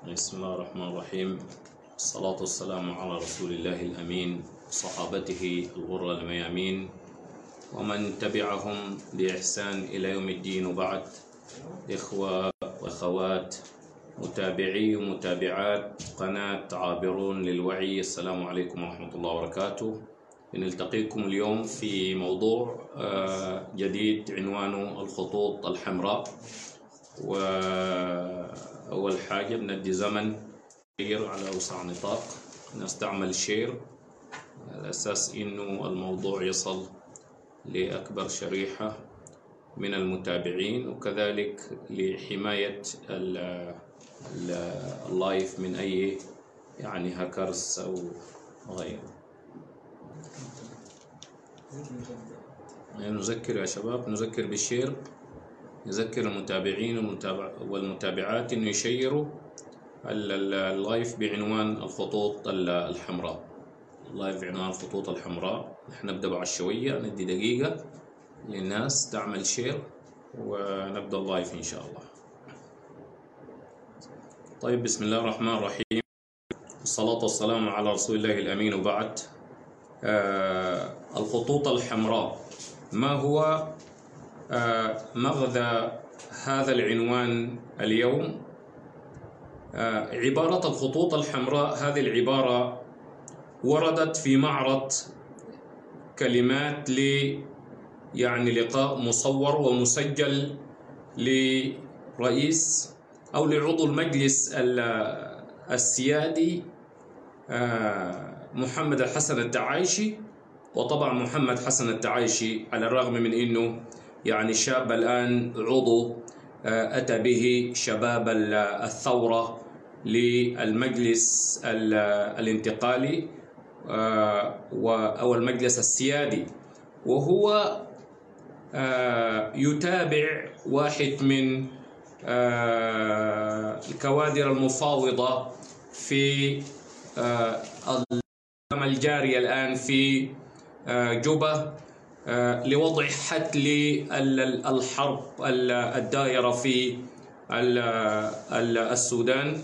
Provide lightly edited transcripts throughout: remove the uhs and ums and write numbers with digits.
بسم الله الرحمن الرحيم. الصلاة والسلام على رسول الله الأمين وصحابته الغر الميامين ومن تبعهم بإحسان إلى يوم الدين. وبعد، إخوة وأخوات متابعي ومتابعات قناة عابرون للوعي، السلام عليكم ورحمة الله وبركاته. نلتقيكم اليوم في موضوع جديد عنوانه الخطوط الحمراء. وأول حاجة بندي زمن شير على أوسع نطاق، نستعمل شير على أساس إنه الموضوع يصل لأكبر شريحة من المتابعين، وكذلك لحماية اللايف من أي هاكرز أو غيره. نذكر يا شباب، نذكر بالشير، نذكر المتابعين والمتابعات إنه يشيروا اللايف بعنوان الخطوط الحمراء. اللايف بعنوان الخطوط الحمراء. نحن نبدأ بعشوائية، ندي دقيقة للناس تعمل شير ونبدأ اللايف إن شاء الله. طيب، بسم الله الرحمن الرحيم، والصلاة والسلام على رسول الله الأمين. وبعد، الخطوط الحمراء، ما هو مغزى هذا العنوان اليوم؟ عبارة الخطوط الحمراء، هذه العبارة وردت في معرض كلمات لقاء مصور ومسجل لرئيس أو لعضو المجلس السيادي محمد الحسن التعايشي. وطبعا محمد حسن التعايشي على الرغم من أنه شاب الآن، عضو أتى به شباب الثورة للمجلس الانتقالي أو المجلس السيادي، وهو يتابع واحد من الكوادر المفاوضة في الجارية الآن في جوبا لوضع حد للحرب الدائرة في السودان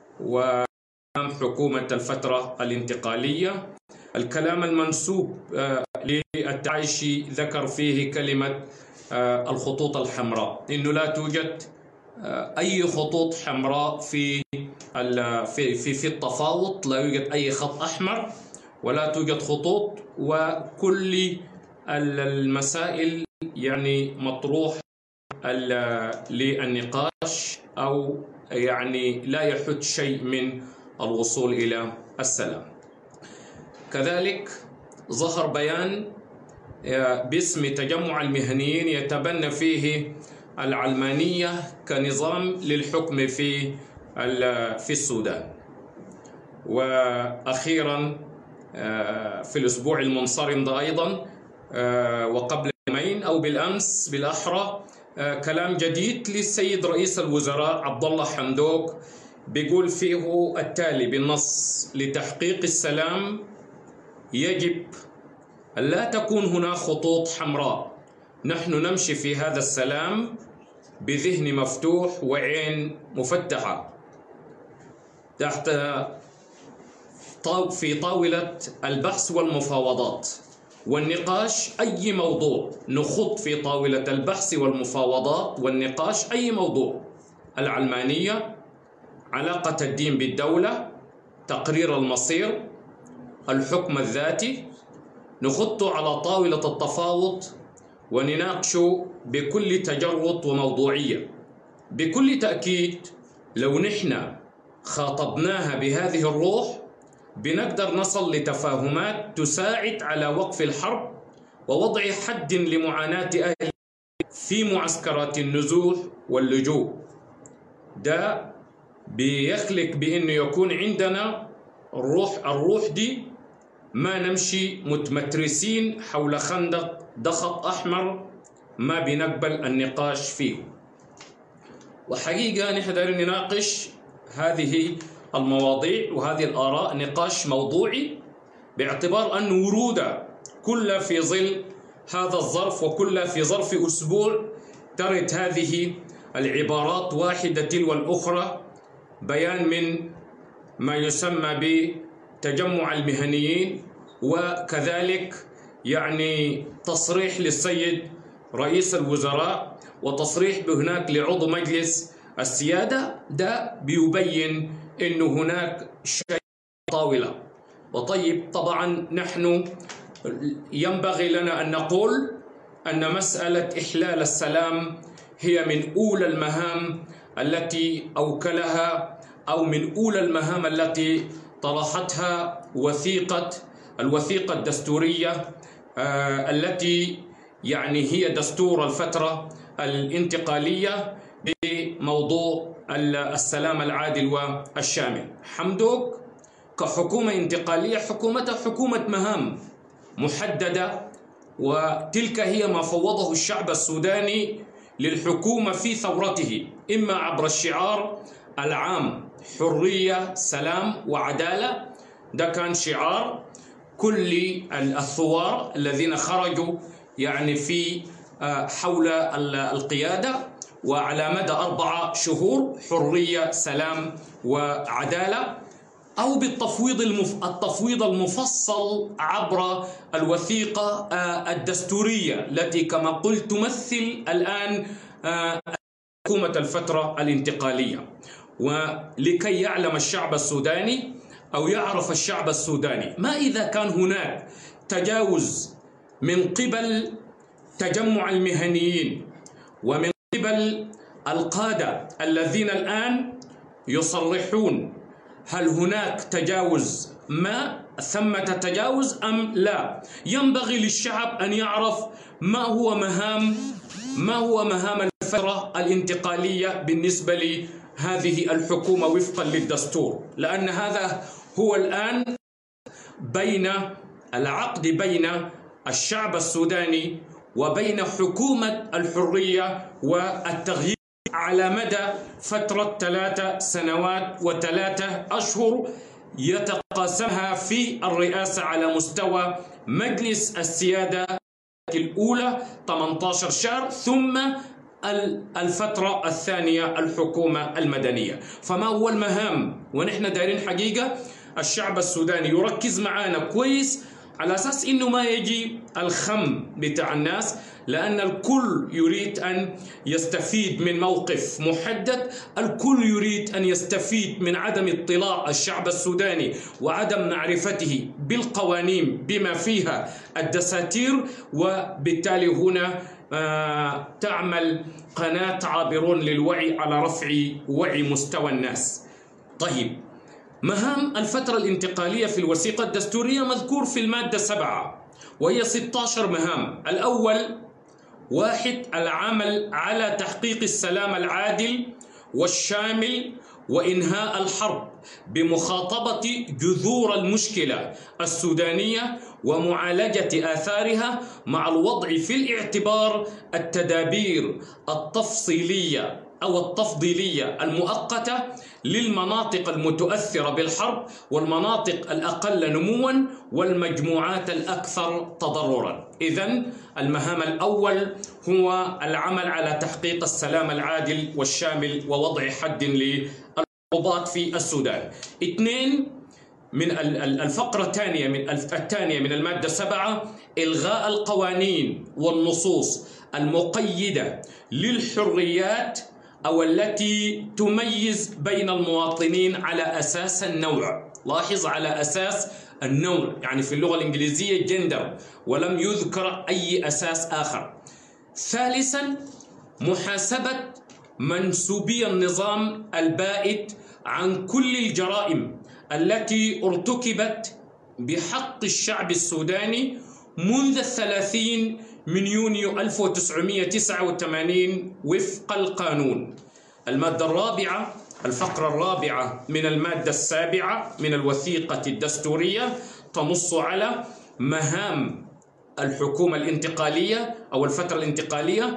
وحكومة الفترة الانتقالية. الكلام المنسوب للتعايشي ذكر فيه كلمة الخطوط الحمراء، إنه لا توجد أي خطوط حمراء في التفاوض، لا يوجد أي خط أحمر ولا توجد خطوط، وكل المسائل مطروح للنقاش، أو لا يحد شيء من الوصول إلى السلام. كذلك ظهر بيان باسم تجمع المهنيين يتبنى فيه العلمانية كنظام للحكم في السودان. وأخيرا في الأسبوع المنصرم ده أيضا، وقبل يومين أو بالأمس بالأحرى، كلام جديد للسيد رئيس الوزراء عبد الله حمدوك، بيقول فيه التالي بالنص: لتحقيق السلام يجب أن لا تكون هناك خطوط حمراء، نحن نمشي في هذا السلام بذهن مفتوح وعين مفتحة تحت في طاولة البحث والمفاوضات والنقاش. أي موضوع نخوض في طاولة البحث والمفاوضات والنقاش، أي موضوع: العلمانية، علاقة الدين بالدولة، تقرير المصير، الحكم الذاتي، نخطه على طاولة التفاوض ونناقشه بكل تجرد وموضوعية. بكل تأكيد لو نحن خاطبناها بهذه الروح بنقدر نصل لتفاهمات تساعد على وقف الحرب ووضع حد لمعاناة أهل في معسكرات النزوح واللجوء. ده بيخلق بأنه يكون عندنا الروح دي، ما نمشي متمترسين حول خندق ضخط أحمر ما بنقبل النقاش فيه. وحقيقة نحن نناقش هذه المواضيع وهذه الآراء نقاش موضوعي، باعتبار أن ورودها كلها في ظل هذا الظرف، وكلها في ظرف أسبوع ترد هذه العبارات واحدة تلو الأخرى بيان من ما يسمى بتجمع المهنيين، وكذلك يعني تصريح للسيد رئيس الوزراء وتصريح بهناك لعضو مجلس السيادة. ده بيبين إنه هناك شيء طاولة. وطيب طبعا نحن ينبغي لنا أن نقول أن مسألة إحلال السلام هي من أولى المهام التي أوكلها، أو من أولى المهام التي طرحتها الوثيقة الدستورية التي يعني هي دستور الفترة الانتقالية بموضوع السلام العادل والشامل. حمدوك كحكومة انتقالية حكومتها حكومة مهام محددة، وتلك هي ما فوضه الشعب السوداني للحكومة في ثورته، إما عبر الشعار العام حرية سلام وعدالة. ده كان شعار كل الثوار الذين خرجوا يعني في حول القيادة، وعلى مدى 4 شهور حرية سلام وعدالة، أو بالتفويض المفصل عبر الوثيقة الدستورية التي كما قلت تمثل الآن حكومة الفترة الانتقالية. ولكي يعلم الشعب السوداني أو يعرف الشعب السوداني ما إذا كان هناك تجاوز من قبل تجمع المهنيين ومن قبل القادة الذين الآن يصرحون هل هناك تجاوز، ما ثمة تجاوز أم لا. ينبغي للشعب أن يعرف ما هو مهام الفترة الانتقالية بالنسبة لهذه الحكومة وفقا للدستور، لأن هذا هو الآن العقد بين الشعب السوداني وبين حكومة الحرية والتغيير على مدى فترة 3 سنوات و3 أشهر يتقاسمها في الرئاسة على مستوى مجلس السيادة الأولى 18 شهر، ثم الفترة الثانية الحكومة المدنية. فما هو المهام؟ ونحن دايرين حقيقة الشعب السوداني يركز معانا كويس على أساس إنه ما يجي الخم بتاع الناس، لأن الكل يريد أن يستفيد من موقف محدد، الكل يريد أن يستفيد من عدم اطلاع الشعب السوداني وعدم معرفته بالقوانين بما فيها الدساتير، وبالتالي هنا تعمل قناة عابرون للوعي على رفع وعي مستوى الناس. طيب، مهام الفترة الانتقالية في الوثيقة الدستورية مذكور في المادة 7، وهي 16 مهام. الأول 1 العمل على تحقيق السلام العادل والشامل وإنهاء الحرب بمخاطبة جذور المشكلة السودانية ومعالجة آثارها، مع الوضع في الاعتبار التدابير التفصيلية أو التفضيلية المؤقتة للمناطق المتأثرة بالحرب والمناطق الأقل نمواً والمجموعات الأكثر تضرراً. إذن المهام الأول هو العمل على تحقيق السلام العادل والشامل ووضع حد للعقوبات في السودان. 2 من الفقرة الثانية من المادة 7 إلغاء القوانين والنصوص المقيدة للحريات أو التي تميز بين المواطنين على أساس النوع. لاحظ على أساس النوع، يعني في اللغة الإنجليزية جندر، ولم يذكر أي أساس آخر. 3 محاسبة منسوبي النظام البائد عن كل الجرائم التي ارتكبت بحق الشعب السوداني منذ 30 من يونيو 1989 وفق القانون. المادة 4 الفقرة 4 من المادة 7 من الوثيقة الدستورية تنص على مهام الحكومة الانتقالية أو الفترة الانتقالية: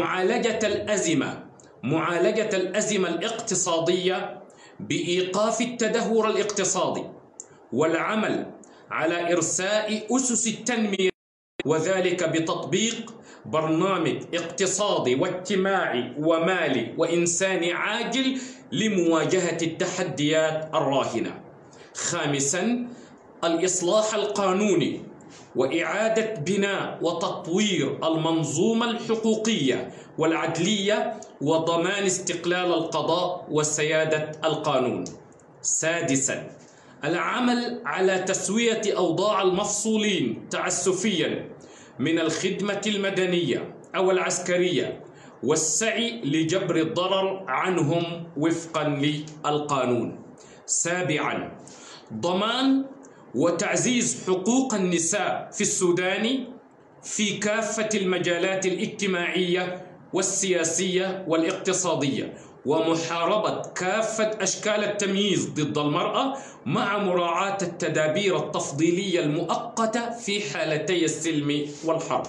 معالجة الأزمة الاقتصادية بإيقاف التدهور الاقتصادي، والعمل على إرساء أسس التنمية، وذلك بتطبيق برنامج اقتصادي واجتماعي ومالي وإنساني عاجل لمواجهة التحديات الراهنة. خامساً، الإصلاح القانوني وإعادة بناء وتطوير المنظومة الحقوقية والعدلية وضمان استقلال القضاء وسيادة القانون. سادساً، العمل على تسوية أوضاع المفصولين تعسفياً من الخدمة المدنية أو العسكرية والسعي لجبر الضرر عنهم وفقاً للقانون. سابعاً، ضمان وتعزيز حقوق النساء في السودان في كافة المجالات الاجتماعية والسياسية والاقتصادية، ومحاربة كافة أشكال التمييز ضد المرأة مع مراعاة التدابير التفضيلية المؤقتة في حالتي السلم والحرب.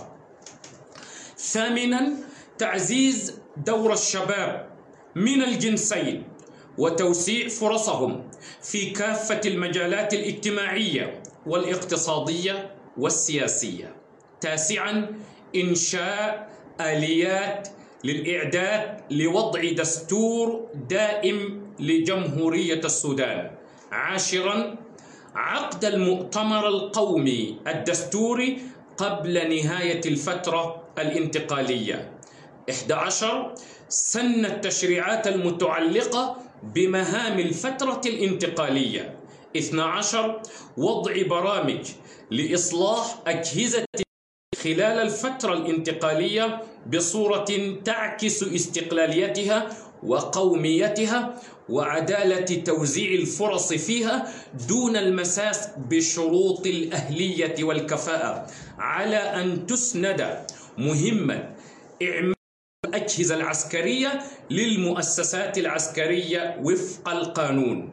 ثامناً، تعزيز دور الشباب من الجنسين وتوسيع فرصهم في كافة المجالات الاجتماعية والاقتصادية والسياسية. تاسعاً، إنشاء آليات للإعداد لوضع دستور دائم لجمهورية السودان. عاشراً، عقد المؤتمر القومي الدستوري قبل نهاية الفترة الانتقالية. 11، سن التشريعات المتعلقة بمهام الفترة الانتقالية. 12، وضع برامج لإصلاح أجهزة خلال الفترة الانتقالية بصورة تعكس استقلاليتها وقوميتها وعدالة توزيع الفرص فيها دون المساس بشروط الأهلية والكفاءة، على أن تسند مهمة إعمال الأجهزة العسكرية للمؤسسات العسكرية وفق القانون.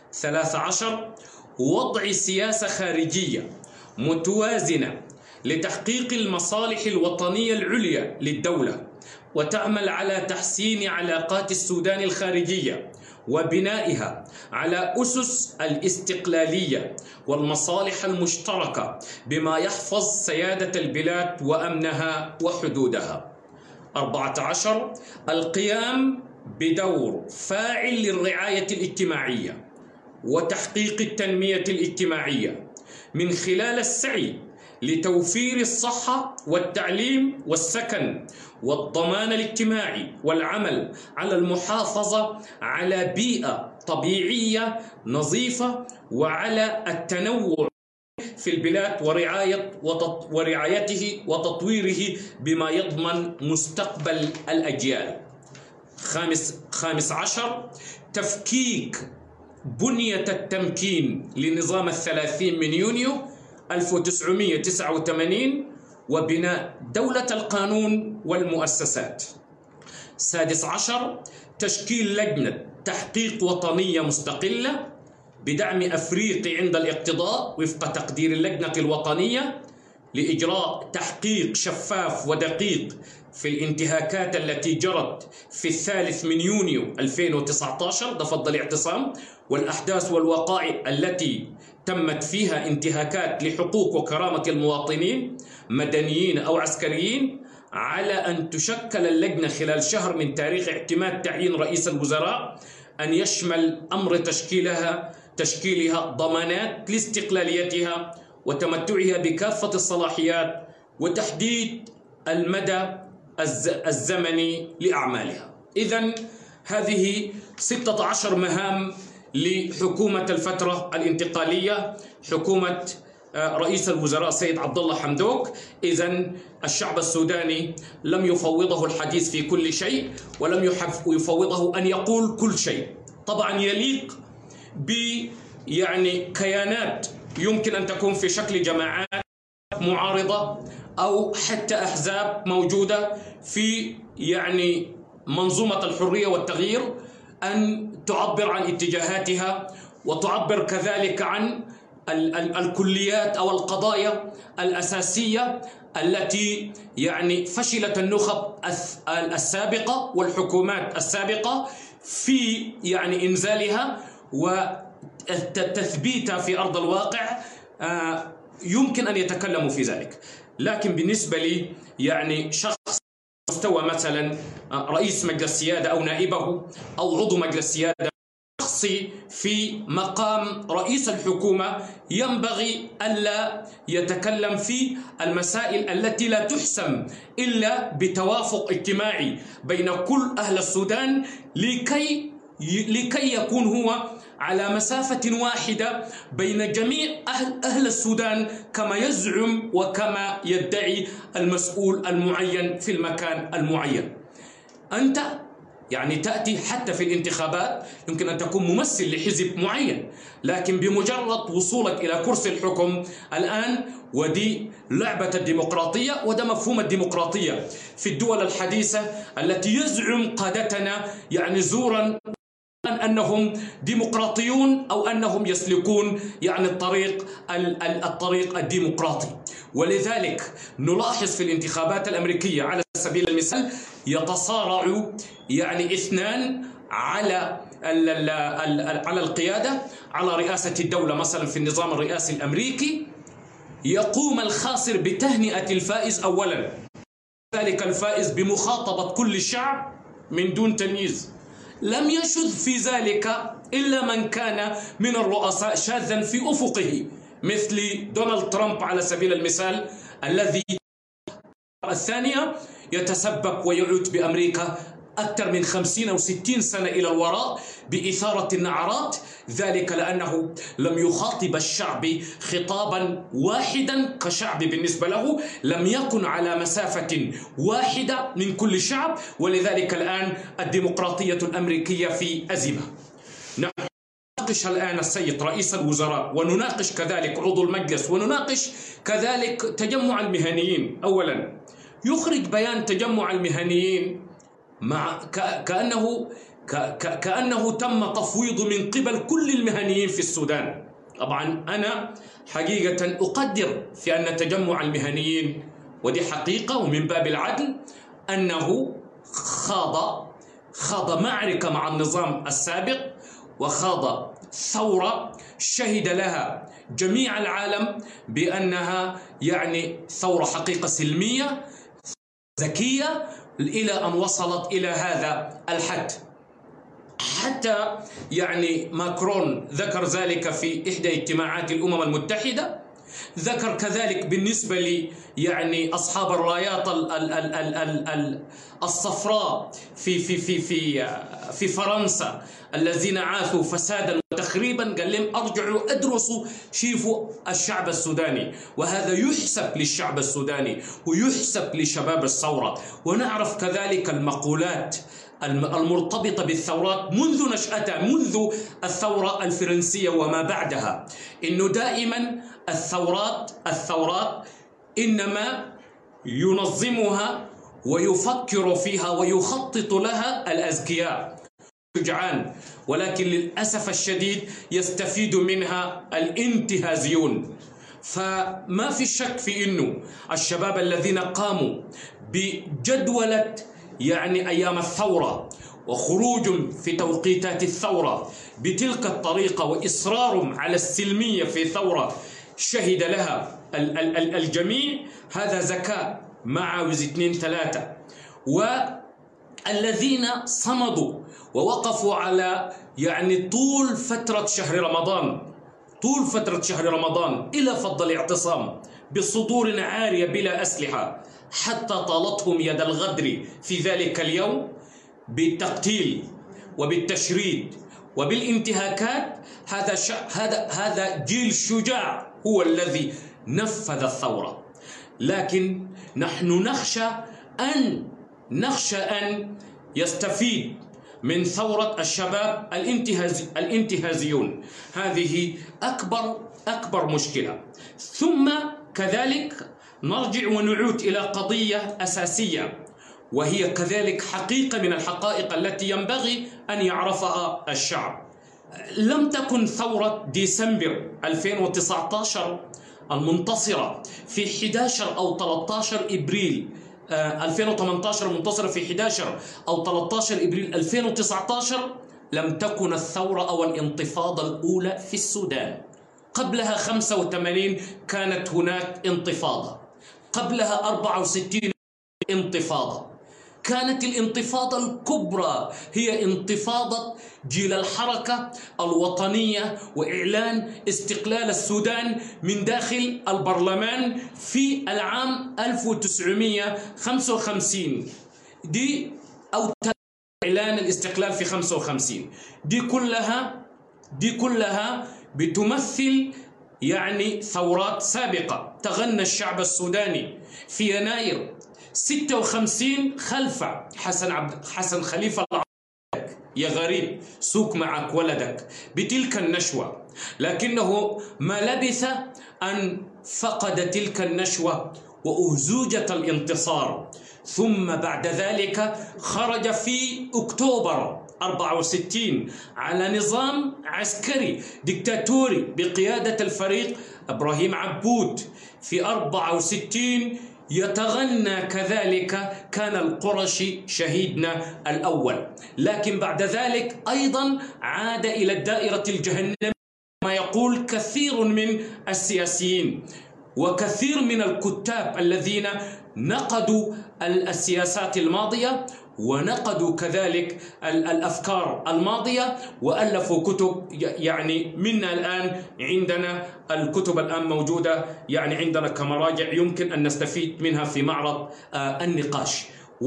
13، وضع سياسة خارجية متوازنة لتحقيق المصالح الوطنية العليا للدولة، وتعمل على تحسين علاقات السودان الخارجية وبنائها على أسس الاستقلالية والمصالح المشتركة بما يحفظ سيادة البلاد وأمنها وحدودها. 14، القيام بدور فاعل للرعاية الاجتماعية وتحقيق التنمية الاجتماعية من خلال السعي لتوفير الصحة والتعليم والسكن والضمان الاجتماعي، والعمل على المحافظة على بيئة طبيعية نظيفة وعلى التنوع في البلاد ورعايته وتطويره بما يضمن مستقبل الأجيال. 15، تفكيك بنية التمكين لنظام 30 من يونيو 1989 وبناء دولة القانون والمؤسسات. 16، تشكيل لجنة تحقيق وطنية مستقلة بدعم أفريقي عند الاقتضاء وفق تقدير اللجنة الوطنية لإجراء تحقيق شفاف ودقيق في الانتهاكات التي جرت في 3 من يونيو 2019 ضفة الاعتصام والأحداث والوقائع التي تمت فيها انتهاكات لحقوق وكرامة المواطنين مدنيين أو عسكريين، على أن تشكل اللجنة خلال شهر من تاريخ اعتماد تعيين رئيس الوزراء أن يشمل أمر تشكيلها ضمانات لاستقلاليتها وتمتعها بكافة الصلاحيات وتحديد المدى الزمني لأعمالها. إذن هذه 16 مهام لحكومة الفترة الانتقالية، حكومة رئيس الوزراء سيد عبد الله حمدوك. إذن الشعب السوداني لم يفوضه الحديث في كل شيء، ولم يفوضه أن يقول كل شيء. طبعا يليق كيانات يمكن أن تكون في شكل جماعات معارضة أو حتى أحزاب موجودة في منظومة الحرية والتغيير أن تعبر عن اتجاهاتها وتعبر كذلك عن الكليات أو القضايا الأساسية التي فشلت النخب السابقة والحكومات السابقة في إنزالها وتثبيتها في أرض الواقع. يمكن أن يتكلموا في ذلك، لكن بالنسبة لي يعني شخص مستوى مثلا رئيس مجلس السيادة أو نائبه أو عضو مجلس السيادة، شخصي في مقام رئيس الحكومة، ينبغي ألا يتكلم في المسائل التي لا تحسم إلا بتوافق اجتماعي بين كل أهل السودان لكي يكون هو على مسافة واحدة بين جميع أهل السودان كما يزعم وكما يدعي المسؤول المعين في المكان المعين. أنت يعني تأتي حتى في الانتخابات يمكن أن تكون ممثل لحزب معين، لكن بمجرد وصولك إلى كرسي الحكم الآن، ودي لعبة الديمقراطية وده مفهوم الديمقراطية في الدول الحديثة التي يزعم قادتنا يعني زورا أنهم ديمقراطيون أو أنهم يسلكون يعني الطريق الديمقراطي. ولذلك نلاحظ في الانتخابات الأمريكية على سبيل المثال يتصارع يعني اثنان على القيادة، على رئاسة الدولة. مثلا في النظام الرئاسي الأمريكي يقوم الخاسر بتهنئة الفائز أولا، ذلك الفائز بمخاطبة كل الشعب من دون تمييز. لم يشذ في ذلك إلا من كان من الرؤساء شاذا في أفقه، مثل دونالد ترامب على سبيل المثال، الذي الثانية يتسبب ويعود بأمريكا أكثر من 50 أو 60 سنة إلى الوراء بإثارة النعرات، ذلك لأنه لم يخاطب الشعب خطابا واحدا كشعب بالنسبة له، لم يكن على مسافة واحدة من كل شعب. ولذلك الآن الديمقراطية الأمريكية في أزمة. نناقش الآن السيد رئيس الوزراء، ونناقش كذلك عضو المجلس، ونناقش كذلك تجمع المهنيين. أولا يخرج بيان تجمع المهنيين مع كأنه تم تفويض من قبل كل المهنيين في السودان. طبعا أنا حقيقة أقدر في أن تجمع المهنيين، ودي حقيقة ومن باب العدل، أنه خاض معركة مع النظام السابق، وخاض ثورة شهد لها جميع العالم بأنها يعني ثورة حقيقة سلمية ذكية، إلى أن وصلت إلى هذا الحد. حتى يعني ماكرون ذكر ذلك في إحدى اجتماعات الأمم المتحدة، ذكر كذلك بالنسبة لي يعني أصحاب الرايات الصفراء في فرنسا الذين عاثوا فسادا وتخريبا، قال لهم أرجعوا أدرسوا، شوفوا الشعب السوداني، وهذا يحسب للشعب السوداني ويحسب لشباب الثورة. ونعرف كذلك المقولات المرتبطة بالثورات منذ نشأتها، منذ الثورة الفرنسية وما بعدها، إنه دائما الثورات إنما ينظمها ويفكر فيها ويخطط لها الأذكياء شجعان، ولكن للأسف الشديد يستفيد منها الانتهازيون. فما في شك في إنه الشباب الذين قاموا بجدولة يعني أيام الثورة وخروج في توقيتات الثورة بتلك الطريقة وإصرارهم على السلمية في ثورة شهد لها الجميع، هذا ذكاء ما عاوز 2 3. والذين صمدوا ووقفوا على يعني طول فترة شهر رمضان إلى فض الاعتصام بصدور عارية بلا أسلحة، حتى طالتهم يد الغدر في ذلك اليوم بالتقتيل وبالتشريد وبالانتهاكات. هذا جيل شجاع هو الذي نفذ الثورة. لكن نحن نخشى أن يستفيد من ثورة الشباب الانتهازيون. هذه أكبر مشكلة. ثم كذلك نرجع ونعود إلى قضية أساسية، وهي كذلك حقيقة من الحقائق التي ينبغي أن يعرفها الشعب. لم تكن ثورة ديسمبر 2019 المنتصرة في 11 أو 13 إبريل 2018 المنتصرة في 11 أو 13 إبريل 2019 لم تكن الثورة أو الانتفاضة الأولى في السودان. قبلها 85 كانت هناك انتفاضة. قبلها 64 انتفاضة. كانت الانتفاضة الكبرى هي انتفاضة جيل الحركة الوطنية وإعلان استقلال السودان من داخل البرلمان في العام 1955. دي أو إعلان الاستقلال في 55. دي كلها بتمثل يعني ثورات سابقة تغنى الشعب السوداني في يناير 56 خلف حسن خليفة يا غريب سوق معك ولدك بتلك النشوة، لكنه ما لبث أن فقد تلك النشوة وأهزوجة الانتصار، ثم بعد ذلك خرج في أكتوبر 64 على نظام عسكري ديكتاتوري بقيادة الفريق إبراهيم عبود. في 64 يتغنى كذلك كان القرشي شهيدنا الأول، لكن بعد ذلك أيضا عاد إلى الدائرة الجهنمية ما يقول كثير من السياسيين وكثير من الكتاب الذين نقدوا السياسات الماضية ونقدوا كذلك الأفكار الماضية وألفوا كتب. يعني منا الآن عندنا الكتب الآن موجودة يعني عندنا كمراجع يمكن أن نستفيد منها في معرض النقاش.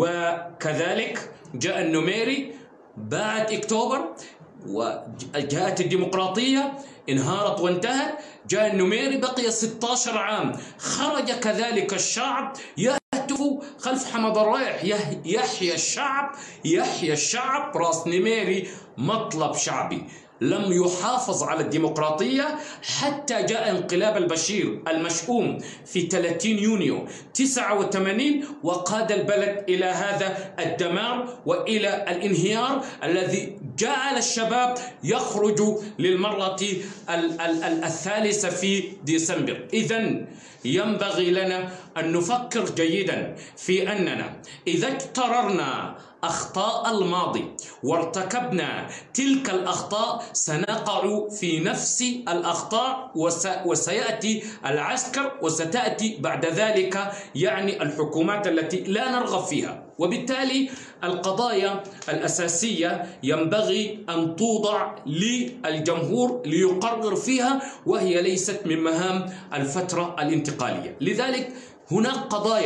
وكذلك جاء النميري بعد أكتوبر وجاءت الديمقراطية انهارت وانتهت، جاء النميري بقي 16 عام، خرج كذلك الشعب يهتف خلف حمد الرايح يحيى الشعب يحيى الشعب. راس نميري مطلب شعبي لم يحافظ على الديمقراطية حتى جاء انقلاب البشير المشؤوم في 30 يونيو 89 وقاد البلد إلى هذا الدمار وإلى الانهيار الذي جعل الشباب يخرجوا للمرة الثالثة في ديسمبر. إذن ينبغي لنا أن نفكر جيدا في أننا إذا اقتررنا أخطاء الماضي وارتكبنا تلك الأخطاء سنقع في نفس الأخطاء وسيأتي العسكر وستأتي بعد ذلك يعني الحكومات التي لا نرغب فيها. وبالتالي القضايا الأساسية ينبغي أن توضع للجمهور ليقرر فيها وهي ليست من مهام الفترة الانتقالية. لذلك هناك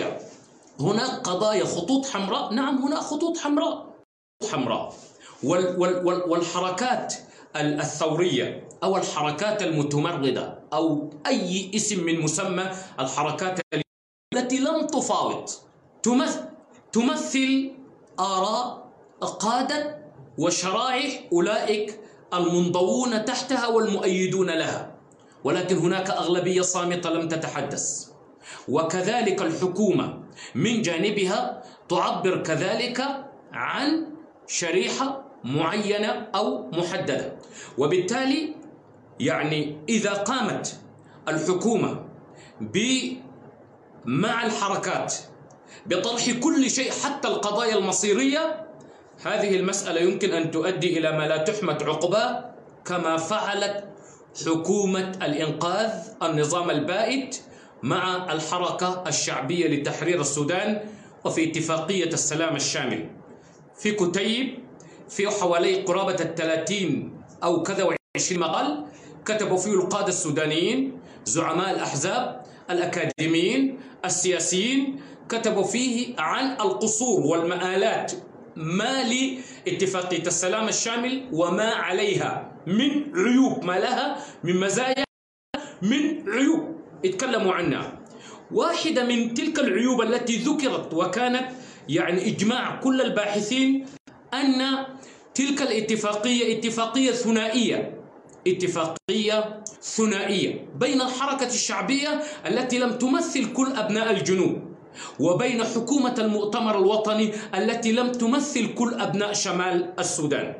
قضايا خطوط حمراء. نعم هناك خطوط حمراء والحركات الثورية أو الحركات المتمردة أو أي اسم من مسمى الحركات التي لم تفاوض تمثل آراء قادة وشرائح أولئك المنضوون تحتها والمؤيدون لها، ولكن هناك أغلبية صامتة لم تتحدث. وكذلك الحكومة من جانبها تعبر كذلك عن شريحة معينة أو محددة. وبالتالي يعني إذا قامت الحكومة مع الحركات بطرح كل شيء حتى القضايا المصيرية، هذه المسألة يمكن أن تؤدي إلى ما لا تحمد عقباه كما فعلت حكومة الإنقاذ النظام البائد مع الحركة الشعبية لتحرير السودان وفي اتفاقية السلام الشامل في كتيب في حوالي قرابة 30 أو كذا و20 مقال كتبوا فيه القادة السودانيين زعماء الأحزاب الأكاديميين السياسيين، كتبوا فيه عن القصور والمآلات ما لاتفاقية السلام الشامل وما عليها من عيوب، ما لها من مزايا من عيوب اتكلموا عنها. واحدة من تلك العيوب التي ذكرت وكانت يعني إجماع كل الباحثين أن تلك الاتفاقية اتفاقية ثنائية بين الحركة الشعبية التي لم تمثل كل أبناء الجنوب وبين حكومة المؤتمر الوطني التي لم تمثل كل أبناء شمال السودان،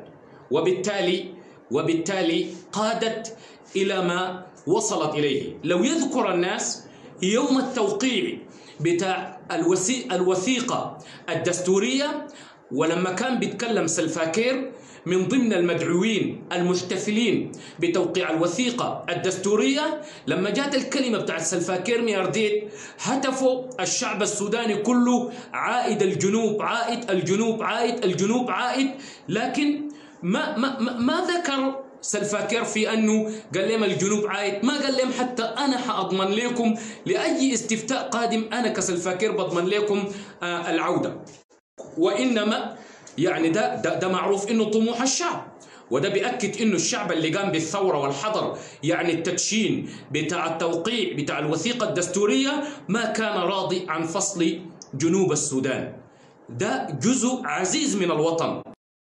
وبالتالي قادت إلى ما وصلت إليه. لو يذكر الناس يوم التوقيع بتاع الوثيقة الدستورية ولما كان بيتكلم سلفاكير من ضمن المدعوين المحتفلين بتوقيع الوثيقة الدستورية، لما جات الكلمة بتاعت سلفاكير ميارديت هتفوا الشعب السوداني كله عائد الجنوب، عائد الجنوب، عائد الجنوب، عائد. لكن ما ذكر سلفاكير في أنه قال لهم الجنوب عائد، ما قال لهم حتى أنا حأضمن لكم لأي استفتاء قادم، أنا كسلفاكير بضمن لكم العودة. وإنما يعني ده معروف إنه طموح الشعب، وده بيأكد إنه الشعب اللي قام بالثورة والحضر يعني التدشين بتاع التوقيع بتاع الوثيقة الدستورية ما كان راضي عن فصل جنوب السودان. ده جزء عزيز من الوطن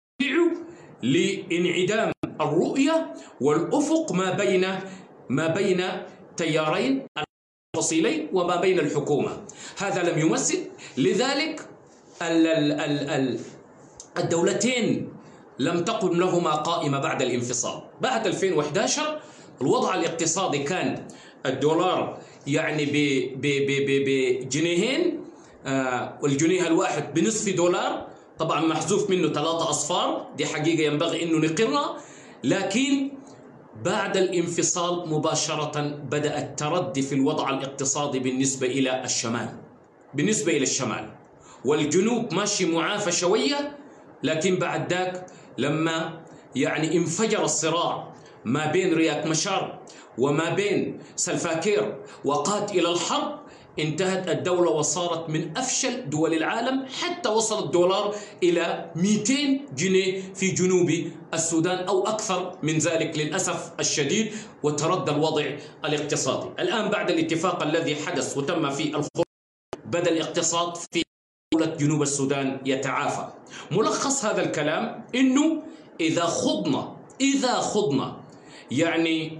لانعدام الرؤية والأفق ما بين تيارين فصيلين وما بين الحكومة. هذا لم يمثل. لذلك الدولتين لم تقم لهما قائمة بعد الانفصال. بعد 2011 الوضع الاقتصادي كان الدولار يعني بجنيهين، والجنيه الواحد بنصف دولار، طبعا محذوف منه 3 أصفار، دي حقيقة ينبغي أنه نقرها. لكن بعد الانفصال مباشرة بدأ التردي في الوضع الاقتصادي بالنسبة إلى الشمال، والجنوب ماشي معافى شوية. لكن بعد ذاك لما يعني انفجر الصراع ما بين رياك مشار وما بين سلفاكير وقاد إلى الحرب، انتهت الدولة وصارت من أفشل دول العالم، حتى وصل الدولار إلى 200 جنيه في جنوب السودان أو أكثر من ذلك للأسف الشديد، وتردى الوضع الاقتصادي. الآن بعد الاتفاق الذي حدث وتم في الخروج بدأ الاقتصاد في دولة جنوب السودان يتعافى. ملخص هذا الكلام إنه إذا خضنا يعني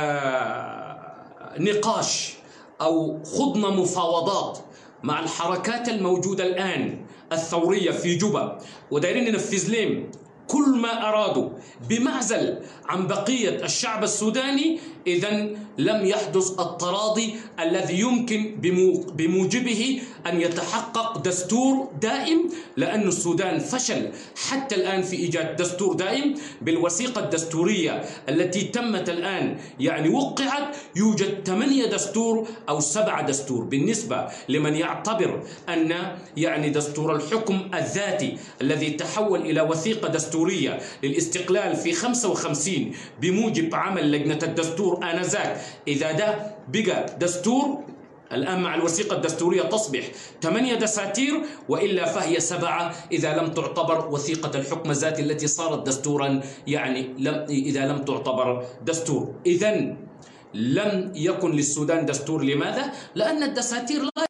نقاش أو خضنا مفاوضات مع الحركات الموجودة الآن الثورية في جوبا ودايرين ننفذ لهم كل ما أرادوا بمعزل عن بقية الشعب السوداني، إذن لم يحدث التراضي الذي يمكن بموجبه أن يتحقق دستور دائم، لأن السودان فشل حتى الآن في إيجاد دستور دائم. بالوثيقة الدستورية التي تمت الآن يعني وقعت يوجد 8 دستور أو 7 دستور. بالنسبة لمن يعتبر أن يعني دستور الحكم الذاتي الذي تحول إلى وثيقة دستورية للاستقلال في 55 بموجب عمل لجنة الدستور آنذاك، إذا ده بقى دستور الآن مع الوثيقة الدستورية تصبح 8 دساتير، وإلا فهي 7 إذا لم تعتبر وثيقة الحكم الذاتي التي صارت دستورا، يعني إذا لم تعتبر دستور. إذن لم يكن للسودان دستور. لماذا؟ لأن الدساتير لا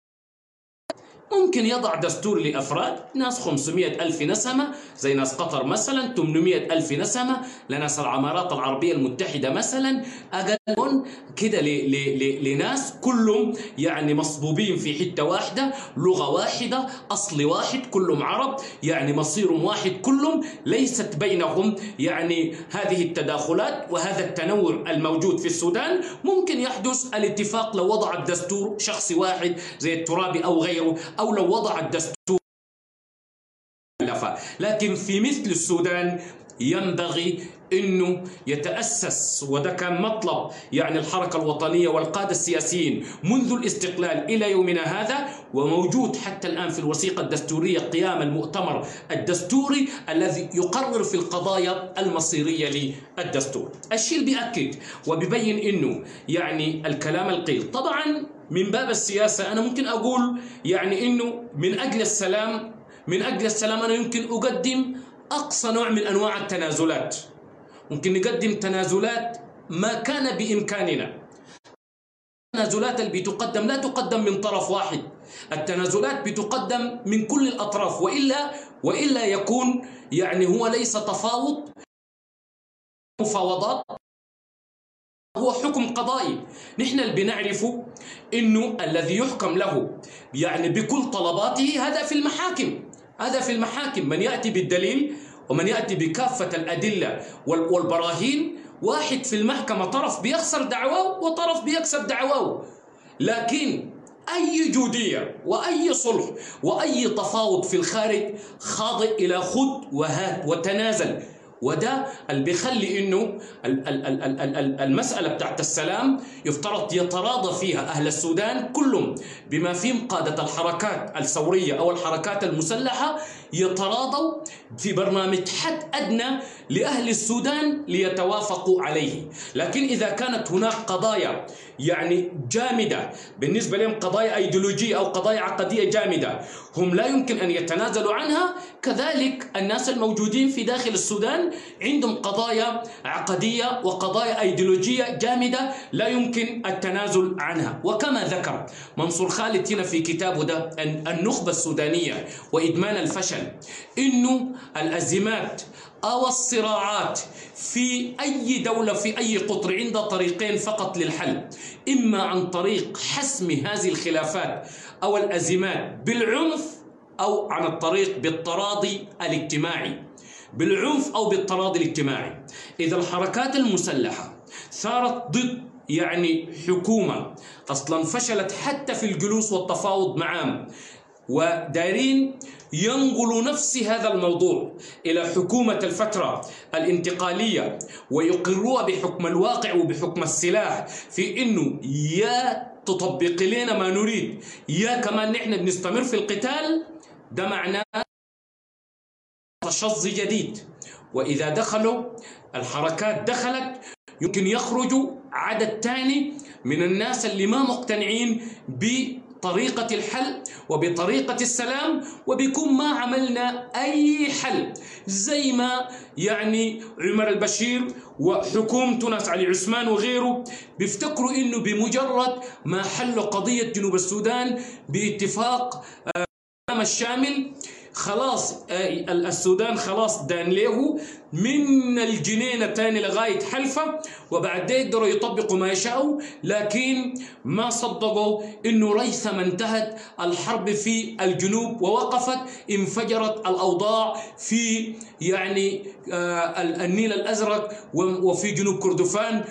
ممكن يضع دستور لأفراد، ناس 500,000 نسمة زي ناس قطر مثلا، 800,000 نسمة لناس العمارات العربية المتحدة مثلا، أقل كده لناس كلهم يعني مصبوبين في حتة واحدة، لغة واحدة، أصل واحد، كلهم عرب، يعني مصيرهم واحد كلهم، ليست بينهم يعني هذه التداخلات وهذا التنوع الموجود في السودان. ممكن يحدث الاتفاق لو وضع الدستور شخص واحد زي الترابي أو غيره، أو لو وضع الدستور، لكن في مثل السودان ينبغي أنه يتأسس، وده كان مطلب يعني الحركة الوطنية والقادة السياسيين منذ الاستقلال إلى يومنا هذا، وموجود حتى الآن في الوثيقة الدستورية قيام المؤتمر الدستوري الذي يقرر في القضايا المصيرية للدستور. الشيء اللي بيأكد وبيبين أنه يعني الكلام القيل طبعا من باب السياسة، أنا ممكن أقول يعني أنه من أجل السلام أنا يمكن أقدم أقصى نوع من أنواع التنازلات. ممكن نقدم تنازلات ما كان بإمكاننا. التنازلات اللي بتقدم لا تقدم من طرف واحد، التنازلات بتقدم من كل الأطراف، وإلا يكون يعني هو ليس تفاوض، مفاوضات، هو حكم قضائي. نحن اللي بنعرفه إنه الذي يحكم له يعني بكل طلباته هذا في المحاكم، من يأتي بالدليل ومن يأتي بكافة الأدلة والبراهين. واحد في المحكمة طرف بيخسر دعواه وطرف بيكسب دعواه، لكن أي جودية وأي صلح وأي تفاوض في الخارج خاضع إلى خذ وهات وتنازل وده اللي بيخلي إنه المسألة بتاعت السلام يفترض يتراضى فيها أهل السودان كلهم، بما فيهم قادة الحركات الثورية أو الحركات المسلحة، يتراضوا في برنامج حد أدنى لأهل السودان ليتوافقوا عليه. لكن إذا كانت هناك قضايا يعني جامدة بالنسبة لهم، قضايا أيديولوجية أو قضايا عقدية جامدة، هم لا يمكن أن يتنازلوا عنها. كذلك الناس الموجودين في داخل السودان عندهم قضايا عقدية وقضايا أيديولوجية جامدة لا يمكن التنازل عنها. وكما ذكر منصور خالد هنا في كتابه ده النخبة السودانية وإدمان الفشل، إنه الأزمات أو الصراعات في أي دولة في أي قطر عندها طريقين فقط للحل، إما عن طريق حسم هذه الخلافات أو الأزمات بالعنف، أو عن الطريق بالتراضي الاجتماعي، بالعنف أو بالتراضي الاجتماعي. إذا الحركات المسلحة ثارت ضد يعني حكومة أصلا فشلت حتى في الجلوس والتفاوض معهم، ودايرين ينقلوا نفس هذا الموضوع إلى حكومة الفترة الانتقالية ويقروها بحكم الواقع وبحكم السلاح، في إنه يا تطبق لنا ما نريد يا كمان نحن بنستمر في القتال، ده معناه تشظي جديد. وإذا دخلوا الحركات دخلت يمكن يخرجوا عدد تاني من الناس اللي ما مقتنعين بطريقة الحل وبطريقة السلام، وبيكون ما عملنا أي حل، زي ما يعني عمر البشير وحكومته ناس علي عثمان وغيره بيفتكروا إنه بمجرد ما حلوا قضية جنوب السودان باتفاق الشامل خلاص السودان خلاص دان له من الجنينة تاني لغاية حلفة، وبعد يقدروا يطبقوا ما يشاءوا. لكن ما صدقوا إنه ريثما انتهت الحرب في الجنوب ووقفت، انفجرت الأوضاع في يعني النيل الأزرق وفي جنوب كردفان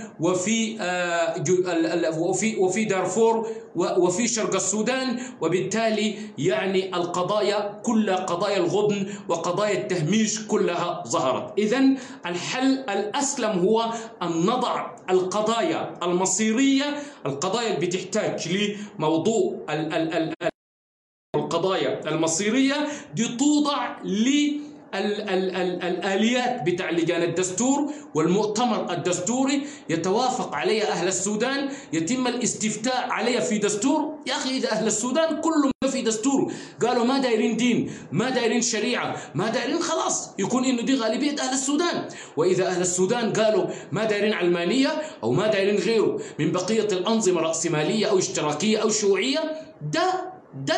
وفي دارفور وفي شرق السودان، وبالتالي يعني القضايا كلها قضايا الغبن وقضايا التهميش كلها ظهرت. إذن الحل الأسلم هو أن نضع القضايا المصيرية، القضايا اللي بتحتاج لموضوع القضايا المصيرية دي توضع الآليات بتاع لجان الدستور والمؤتمر الدستوري يتوافق عليها أهل السودان، يتم الاستفتاء عليها في دستور. يا أخي إذا أهل السودان كلهم في دستور قالوا ما دايرين دين، ما دايرين شريعة، ما دايرين، خلاص يكون إنه دي غالبية أهل السودان. وإذا أهل السودان قالوا ما دايرين علمانية أو ما دايرين غيره من بقية الأنظمة رأسمالية أو اشتراكية أو شيوعية، ده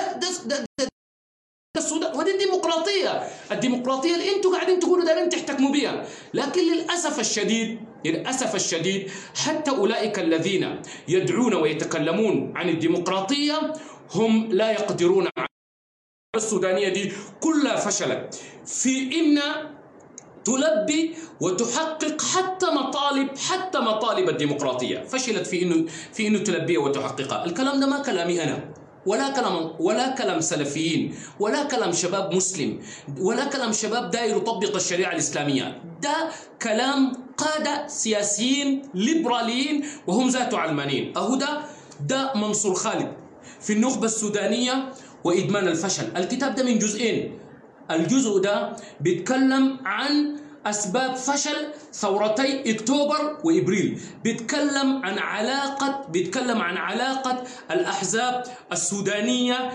السودان. ودي الديمقراطية اللي انتوا قاعدين تقولوا دايرين تحتكموا بها. لكن للأسف الشديد حتى أولئك الذين يدعون ويتكلمون عن الديمقراطية هم لا يقدرون على السودانية دي كلها فشلت في إن تلبي وتحقق حتى مطالب الديمقراطية، فشلت في إنه تلبيها وتحققها. الكلام ده ما كلامي أنا، ولا كلام سلفيين، ولا كلام شباب مسلم، ولا كلام شباب داير يطبق الشريعة الإسلامية. ده كلام قادة سياسيين ليبراليين وهم ذاتوا علمانيين. أهو ده منصور خالد في النخبة السودانية وإدمان الفشل. الكتاب ده من جزئين. الجزء ده بيتكلم عن أسباب فشل ثورتي أكتوبر وإبريل، بيتكلم عن علاقة الأحزاب السودانية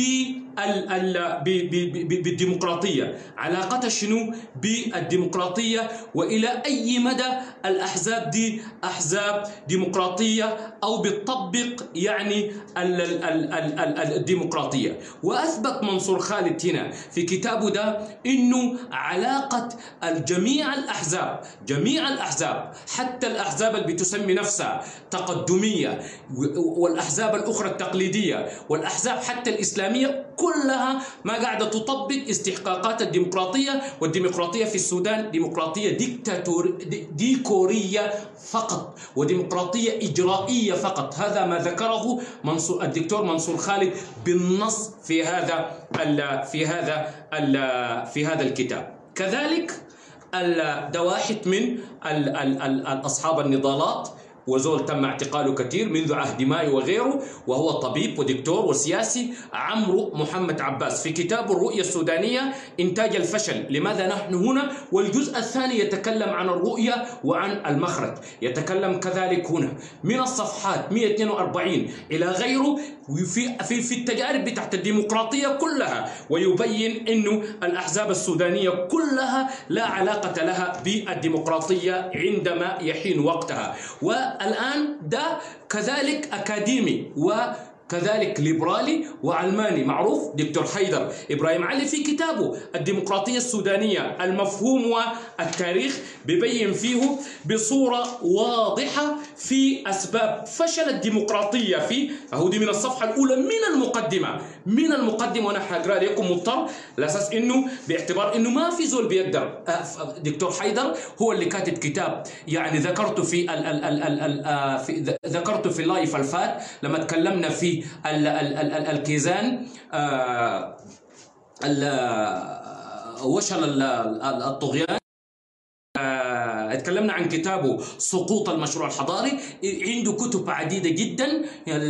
بالديمقراطية، علاقتها شنو بالديمقراطية، وإلى أي مدى الأحزاب دي أحزاب ديمقراطية أو بتطبق يعني الديمقراطية. وأثبت منصور خالد هنا في كتابه ده إنه علاقة جميع الأحزاب حتى الأحزاب اللي بتسمي نفسها تقدمية والأحزاب الأخرى التقليدية والأحزاب حتى الإسلامية كلها ما قاعدة تطبق استحقاقات الديمقراطية. والديمقراطية في السودان ديمقراطية ديكورية فقط، وديمقراطية إجرائية فقط. هذا ما ذكره الدكتور منصور خالد بالنص في هذا الكتاب. كذلك ده واحد من أصحاب النضالات، وزول تم اعتقاله كثير منذ عهد مايو وغيره، وهو طبيب ودكتور وسياسي، عمرو محمد عباس، في كتابه الرؤية السودانية إنتاج الفشل، لماذا نحن هنا؟ والجزء الثاني يتكلم عن الرؤية وعن المخرج، يتكلم كذلك هنا من الصفحات 142 إلى غيره في التجارب بتاعت الديمقراطية كلها، ويبين إنه الأحزاب السودانية كلها لا علاقة لها بالديمقراطية عندما يحين وقتها. والآن ده كذلك أكاديمي وكذلك ليبرالي وعلماني معروف، دكتور حيدر إبراهيم علي في كتابه الديمقراطية السودانية المفهوم والتاريخ بيبين فيه بصورة واضحة في أسباب فشل الديمقراطية في دي من الصفحة الأولى من المقدمة وأنا حقرأ لكم مضطر لأساس إنه باعتبار إنه ما في زول بيقدر. دكتور حيدر هو اللي كاتب كتاب، يعني ذكرته في اللايف الفات لما تكلمنا في الكيزان وشل الطغيان، اتكلمنا عن كتابه سقوط المشروع الحضاري. عنده كتب عديدة جدا،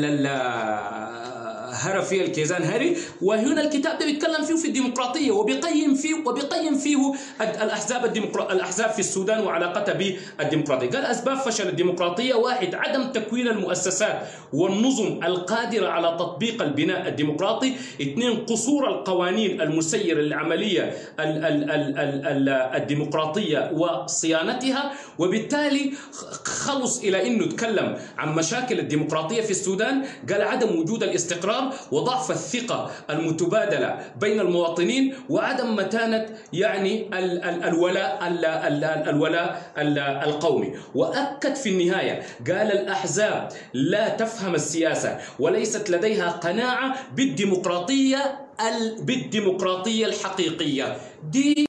هرى فيه الكيزان هري، وهنا الكتاب ده بيتكلم فيه في الديمقراطية وبيقيم فيه الأحزاب في السودان وعلاقتها بالديمقراطية. قال أسباب فشل الديمقراطية: واحد، عدم تكوين المؤسسات والنظم القادرة على تطبيق البناء الديمقراطي. اثنين، قصور القوانين المسيرة للعملية الديمقراطية وصيانتها. وبالتالي خلص إلى أنه تكلم عن مشاكل الديمقراطية في السودان، قال عدم وجود الاستقرار وضعف الثقة المتبادلة بين المواطنين وعدم متانة يعني الولاء القومي. وأكد في النهاية قال الأحزاب لا تفهم السياسة وليست لديها قناعة بالديمقراطية الحقيقية. دي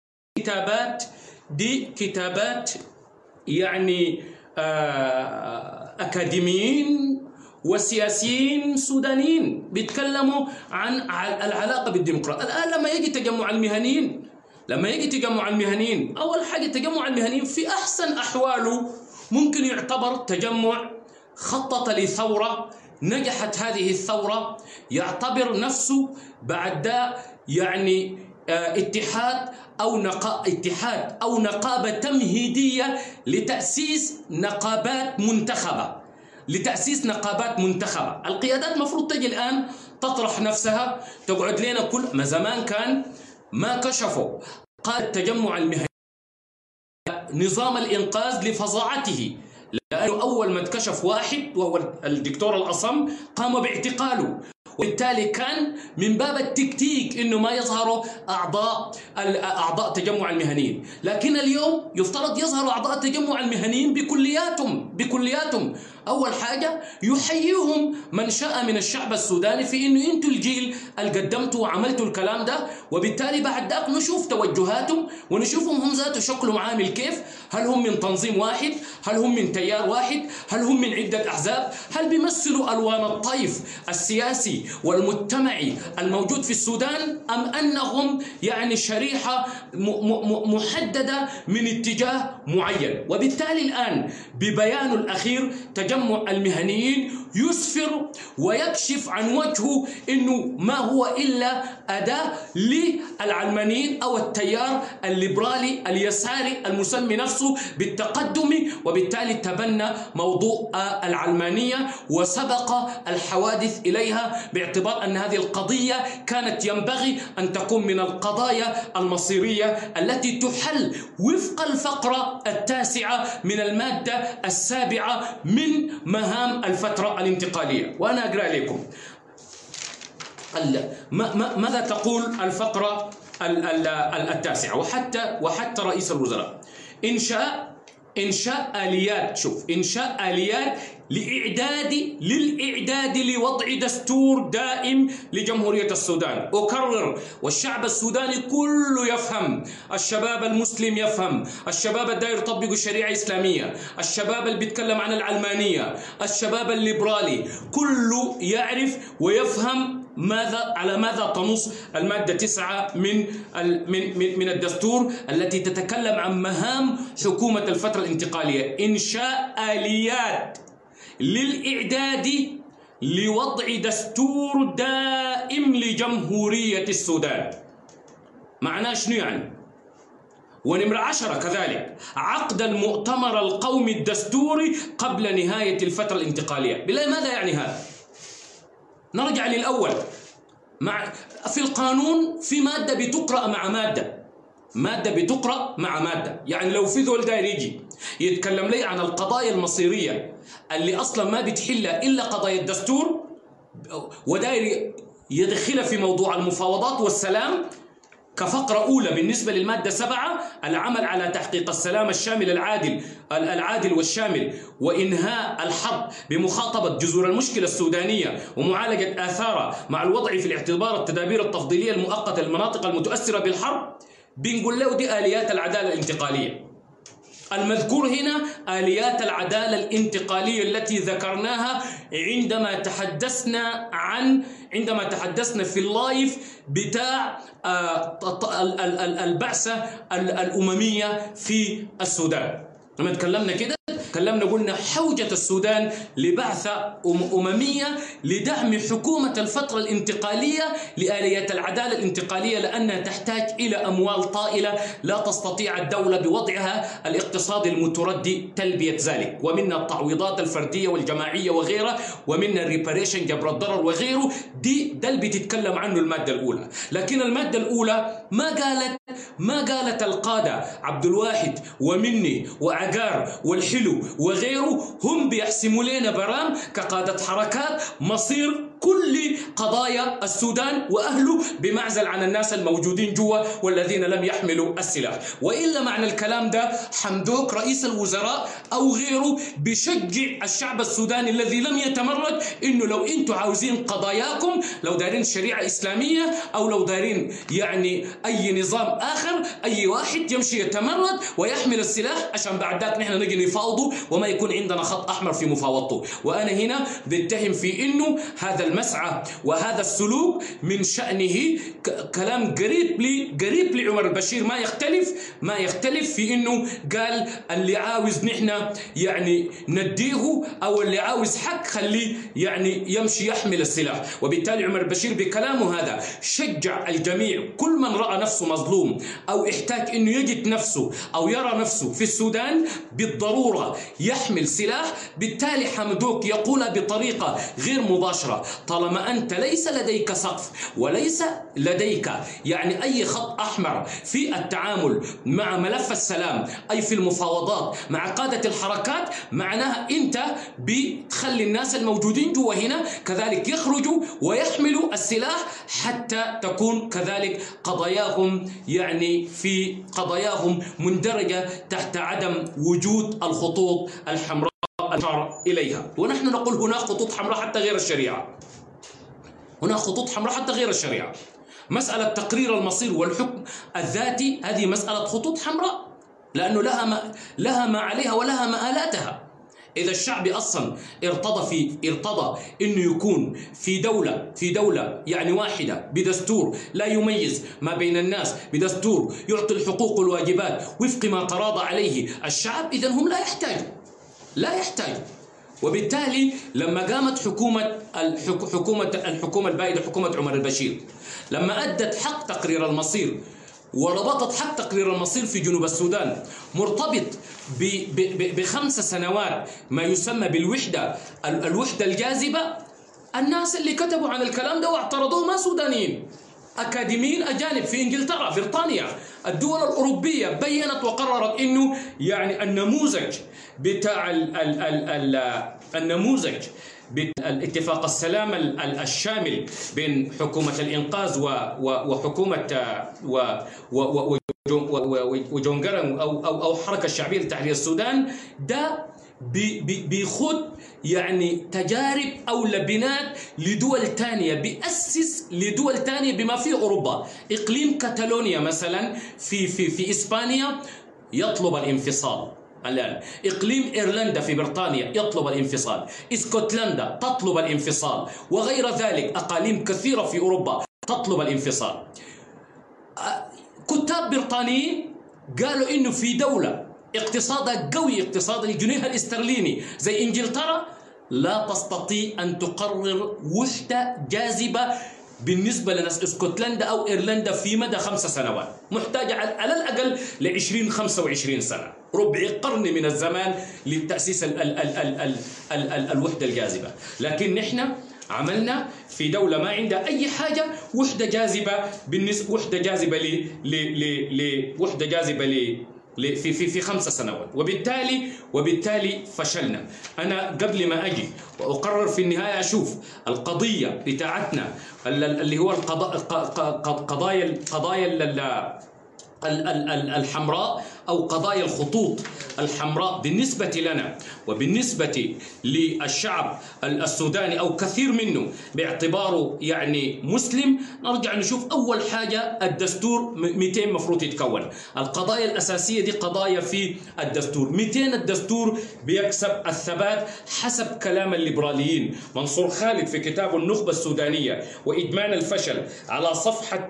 كتابات يعني أكاديميين وسياسيين سودانيين بيتكلموا عن العلاقة بالديمقراطية. الآن لما يجي تجمع المهنيين، أول حاجة تجمع المهنيين في أحسن أحواله ممكن يعتبر تجمع خطط لثورة نجحت هذه الثورة، يعتبر نفسه بعد ده يعني اتحاد أو نقابة تمهيدية لتأسيس نقابات منتخبة. القيادات مفروض تجي الآن تطرح نفسها، تقعد لنا كل ما زمان كان ما كشفوا قال التجمع المهني نظام الإنقاذ لفظاعته، لأنه أول ما اتكشف واحد وهو الدكتور الأصم قام باعتقاله، وبالتالي كان من باب التكتيك انه ما يظهروا اعضاء تجمع المهنيين. لكن اليوم يفترض يظهروا اعضاء تجمع المهنيين بكلياتهم. اول حاجه يحييهم من شاء من الشعب السوداني في انه انتوا الجيل اللي قدمتوا وعملتوا الكلام ده، وبالتالي بعد ذاك نشوف توجهاتهم ونشوفهم هم ذاته شكلهم عامل كيف، هل هم من تنظيم واحد، هل هم من تيار واحد، هل هم من عده احزاب، هل بيمثلوا الوان الطيف السياسي والمجتمعي الموجود في السودان، أم أنهم يعني شريحة محددة من اتجاه معين. وبالتالي الآن ببيانه الأخير تجمع المهنيين يسفر ويكشف عن وجهه أنه ما هو إلا أداة للعلمانيين أو التيار الليبرالي اليساري المسمي نفسه بالتقدم، وبالتالي تبنى موضوع العلمانية وسبق الحوادث إليها، باعتبار أن هذه القضية كانت ينبغي أن تكون من القضايا المصيرية التي تحل وفق الفقرة 9 من المادة 7 من مهام الفترة الانتقالية. وأنا أقرأ لكم ماذا تقول الفقرة 9. وحتى رئيس الوزراء إنشاء آليات للإعداد لوضع دستور دائم لجمهورية السودان. أكرر، والشعب السوداني كله يفهم، الشباب المسلم يفهم، الشباب الداير يطبق الشريعة الإسلامية، الشباب اللي بيتكلم عن العلمانية، الشباب الليبرالي، كله يعرف ويفهم ماذا تنص المادة 9 من الدستور التي تتكلم عن مهام حكومة الفترة الانتقالية؟ إنشاء آليات للإعداد لوضع دستور دائم لجمهورية السودان. معناه شنو يعني؟ ونمرة 10 كذلك عقد المؤتمر القومي الدستوري قبل نهاية الفترة الانتقالية. بالله ماذا يعني هذا؟ نرجع للأول. في القانون في مادة بتقرأ مع مادة بتقرأ مع مادة. يعني لو في ذول داير يجي يتكلم لي عن القضايا المصيرية اللي أصلا ما بتحلها إلا قضايا الدستور، وداير يدخلها في موضوع المفاوضات والسلام كفقرة أولى بالنسبة للمادة 7، العمل على تحقيق السلام الشامل العادل والشامل وإنهاء الحرب بمخاطبة جذور المشكلة السودانية ومعالجة آثارها مع الوضع في الاعتبار التدابير التفضيلية المؤقتة للمناطق المتأثرة بالحرب، بنقول له دي آليات العدالة الانتقالية. المذكور هنا آليات العدالة الانتقالية التي ذكرناها عندما تحدثنا في اللايف بتاع البعثة الأممية في السودان. لما تكلمنا كده قلنا حوجة السودان لبعثة أممية لدعم حكومة الفترة الانتقالية لآليات العدالة الانتقالية، لأنها تحتاج إلى أموال طائلة لا تستطيع الدولة بوضعها الاقتصادي المتردي تلبية ذلك، ومنها التعويضات الفردية والجماعية وغيرها، ومنها الريباريشن جبر الضرر وغيره. ده اللي بتتكلم عنه المادة الأولى. لكن المادة الأولى ما قالت القادة عبد الواحد ومني وعقار والحلو وغيره هم بيحسموا لنا برام كقادة حركات مصير كل قضايا السودان وأهله بمعزل عن الناس الموجودين جوا والذين لم يحملوا السلاح. وإلا معنى الكلام ده حمدوك رئيس الوزراء أو غيره بيشجع الشعب السوداني الذي لم يتمرد إنه لو أنتوا عاوزين قضاياكم، لو دارين شريعة إسلامية أو لو دارين يعني أي نظام آخر، أي واحد يمشي يتمرد ويحمل السلاح عشان بعد ذاك نحن نجي نفاوضه وما يكون عندنا خط أحمر في مفاوضته. وأنا هنا بتهم في إنه هذا المسعى وهذا السلوك من شأنه كلام قريب لعمر البشير، ما يختلف في إنه قال اللي عاوز نحن يعني نديه أو اللي عاوز حق خليه يعني يمشي يحمل السلاح. وبالتالي عمر البشير بكلامه هذا شجع الجميع، كل من رأى نفسه مظلوم أو احتاج إنه يجد نفسه أو يرى نفسه في السودان بالضرورة يحمل سلاح. بالتالي حمدوك يقول بطريقة غير مباشرة طالما أنت ليس لديك سقف وليس لديك يعني أي خط أحمر في التعامل مع ملف السلام أي في المفاوضات مع قادة الحركات، معناها أنت بتخلي الناس الموجودين جوا هنا كذلك يخرجوا ويحملوا السلاح حتى تكون كذلك قضاياهم يعني في قضاياهم مندرجة تحت عدم وجود الخطوط الحمراء الأشار إليها. ونحن نقول هناك خطوط حمراء حتى غير الشريعة، هناك خطوط حمراء حتى غير الشريعة. مسألة تقرير المصير والحكم الذاتي هذه مسألة خطوط حمراء، لأنه لها ما عليها ولها مآلاتها. إذا الشعب أصلا ارتضى إنه يكون في دولة يعني واحدة بدستور لا يميز ما بين الناس، بدستور يعطي الحقوق والواجبات وفق ما تراضى عليه الشعب، إذن هم لا يحتاجوا. وبالتالي لما قامت الحكومة البائدة حكومة عمر البشير لما أدت حق تقرير المصير وربطت حق تقرير المصير في جنوب السودان مرتبط ب5 سنوات ما يسمى بالوحدة الجاذبة، الناس اللي كتبوا عن الكلام ده واعترضوه ما سودانيين، أكاديميين أجانب في إنجلترا، بريطانيا، الدول الأوروبية بيّنت وقررت إنه يعني النموذج بتاع النموذج بالاتفاق السلام الشامل بين حكومة الإنقاذ وحكومة وجونجرن أو حركة الشعبية لتحرير السودان ده بيخد يعني تجارب أو لبنات لدول تانية، بيأسس لدول تانية بما فيه أوروبا. إقليم كاتالونيا مثلا في إسبانيا يطلب الانفصال، الآن إقليم إيرلندا في بريطانيا يطلب الانفصال، اسكتلندا تطلب الانفصال، وغير ذلك أقاليم كثيرة في أوروبا تطلب الانفصال. كتاب بريطانيين قالوا إنه في دولة اقتصادها قوي، اقتصاد الجنيه الاسترليني زي إنجلترا، لا تستطيع أن تقرر وحدة جاذبة بالنسبة لناس اسكتلندا أو إيرلندا في مدى 5 سنوات، محتاجة على الأقل ل20-25 سنة، ربع قرن من الزمان لتأسيس الوحدة الجاذبة. لكن نحن عملنا في دولة ما عندها أي حاجة وحدة جاذبة، بالنسبة وحدة جاذبة وحدة جاذبة في 5 سنوات، وبالتالي فشلنا. أنا قبل ما أجي وأقرر في النهاية أشوف القضية بتاعتنا اللي هو قضايا الحمراء أو قضايا الخطوط الحمراء بالنسبة لنا وبالنسبة للشعب السوداني أو كثير منه باعتباره يعني مسلم. نرجع نشوف أول حاجة الدستور 200 مفروض يتكون. القضايا الأساسية دي قضايا في الدستور 200. الدستور بيكسب الثبات حسب كلام الليبراليين. منصور خالد في كتابه النخبة السودانية وإدمان الفشل على صفحة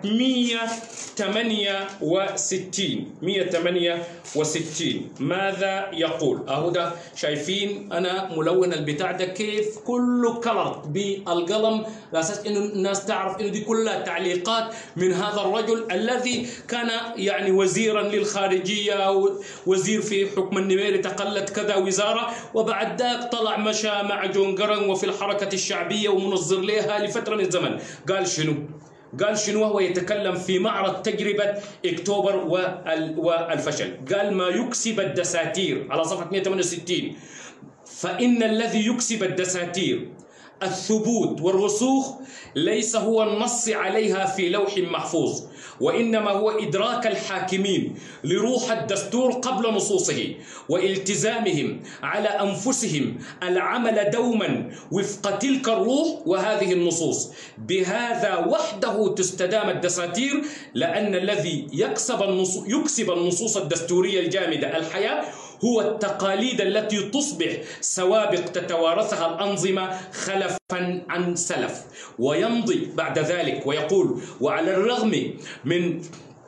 168 ماذا يقول؟ أهو ده شايفين أنا ملون البتاع ده كيف كله كلر بالقلم، على أساس إنه الناس تعرف إنه دي كلها تعليقات من هذا الرجل الذي كان يعني وزيرا للخارجية أو وزير في حكم النميري، تقلت كذا وزارة، وبعد ذاك طلع مشى مع جون قرن وفي الحركة الشعبية ومنظر لها لفترة من الزمن. قال شنو؟ وهو يتكلم في معرض تجربة أكتوبر والفشل، قال ما يكسب الدساتير على صفحة 168: فإن الذي يكسب الدساتير الثبوت والرسوخ ليس هو النص عليها في لوح محفوظ، وإنما هو إدراك الحاكمين لروح الدستور قبل نصوصه والتزامهم على أنفسهم العمل دوما وفق تلك الروح وهذه النصوص. بهذا وحده تستدام الدساتير، لأن الذي يكسب النصوص الدستورية الجامدة الحياة هو التقاليد التي تصبح سوابق تتوارثها الأنظمة خلفا عن سلف. ويمضي بعد ذلك ويقول: وعلى الرغم من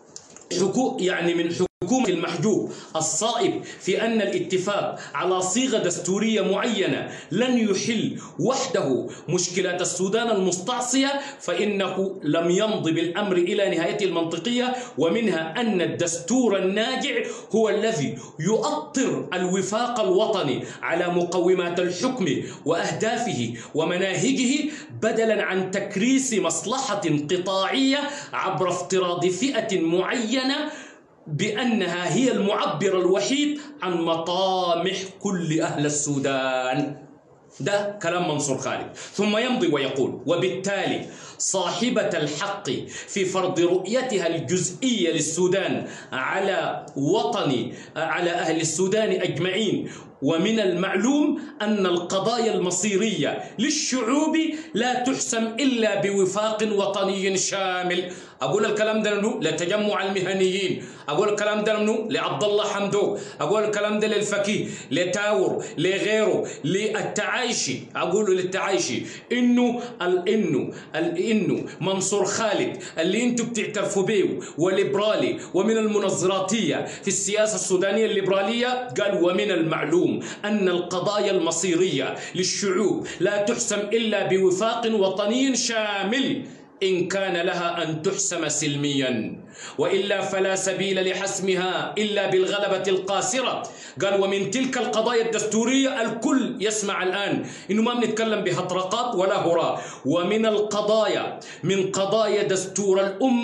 حكومة المحجوب الصائب في أن الاتفاق على صيغة دستورية معينة لن يحل وحده مشكلات السودان المستعصية، فإنه لم يمض بالأمر إلى نهايته المنطقية، ومنها أن الدستور الناجع هو الذي يؤطر الوفاق الوطني على مقومات الحكم وأهدافه ومناهجه، بدلا عن تكريس مصلحة قطاعية عبر افتراض فئة معينة بأنها هي المعبر الوحيد عن مطامح كل أهل السودان. ده كلام منصور خالد. ثم يمضي ويقول: وبالتالي صاحبة الحق في فرض رؤيتها الجزئية للسودان على أهل السودان أجمعين، ومن المعلوم أن القضايا المصيرية للشعوب لا تحسم إلا بوفاق وطني شامل. أقول الكلام ده لتجمع المهنيين، أقول الكلام ده لعبد الله حمدوك، أقول الكلام ده للفقيه، لتاور، لغيره، للتعايشي، أقول للتعايشي إنه منصور خالد اللي انتم بتعترفوا به وليبرالي ومن المنظراتية في السياسة السودانية الليبرالية، قال: ومن المعلوم أن القضايا المصيرية للشعوب لا تحسم إلا بوفاق وطني شامل إن كان لها أن تحسم سلميا، وإلا فلا سبيل لحسمها إلا بالغلبة القاسرة. قال: ومن تلك القضايا الدستورية الكل يسمع الآن إنه ما بنتكلم بهطرقات ولا هراء، ومن القضايا من قضايا دستور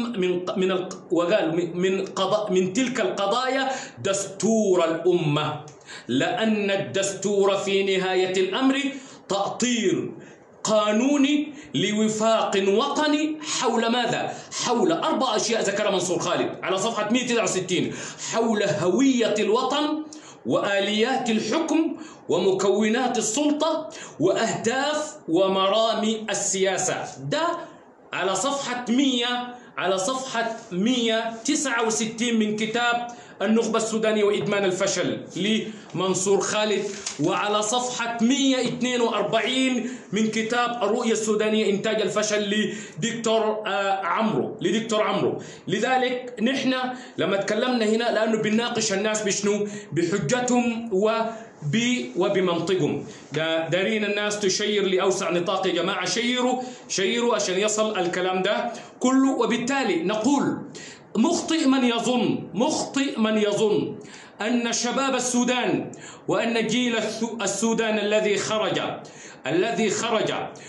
وقال من تلك القضايا دستور الأمة، لأن الدستور في نهاية الأمر تأطير قانوني لوفاق وطني حول ماذا؟ حول 4 أشياء ذكرها منصور خالد على صفحة 169: حول هوية الوطن وآليات الحكم ومكونات السلطة وأهداف ومرامي السياسة. ده على صفحة 169 من كتاب النخبة السودانية وإدمان الفشل لمنصور خالد، وعلى صفحة 142 من كتاب الرؤية السودانية إنتاج الفشل لدكتور عمرو. لذلك نحن لما تكلمنا هنا لأنه بنناقش الناس بشنو؟ بحجتهم وبمنطقهم. دارين الناس تشير لأوسع نطاق. يا جماعة شيروا عشان يصل الكلام ده كله. وبالتالي نقول مخطئ من يظن أن شباب السودان وأن جيل السودان الذي خرج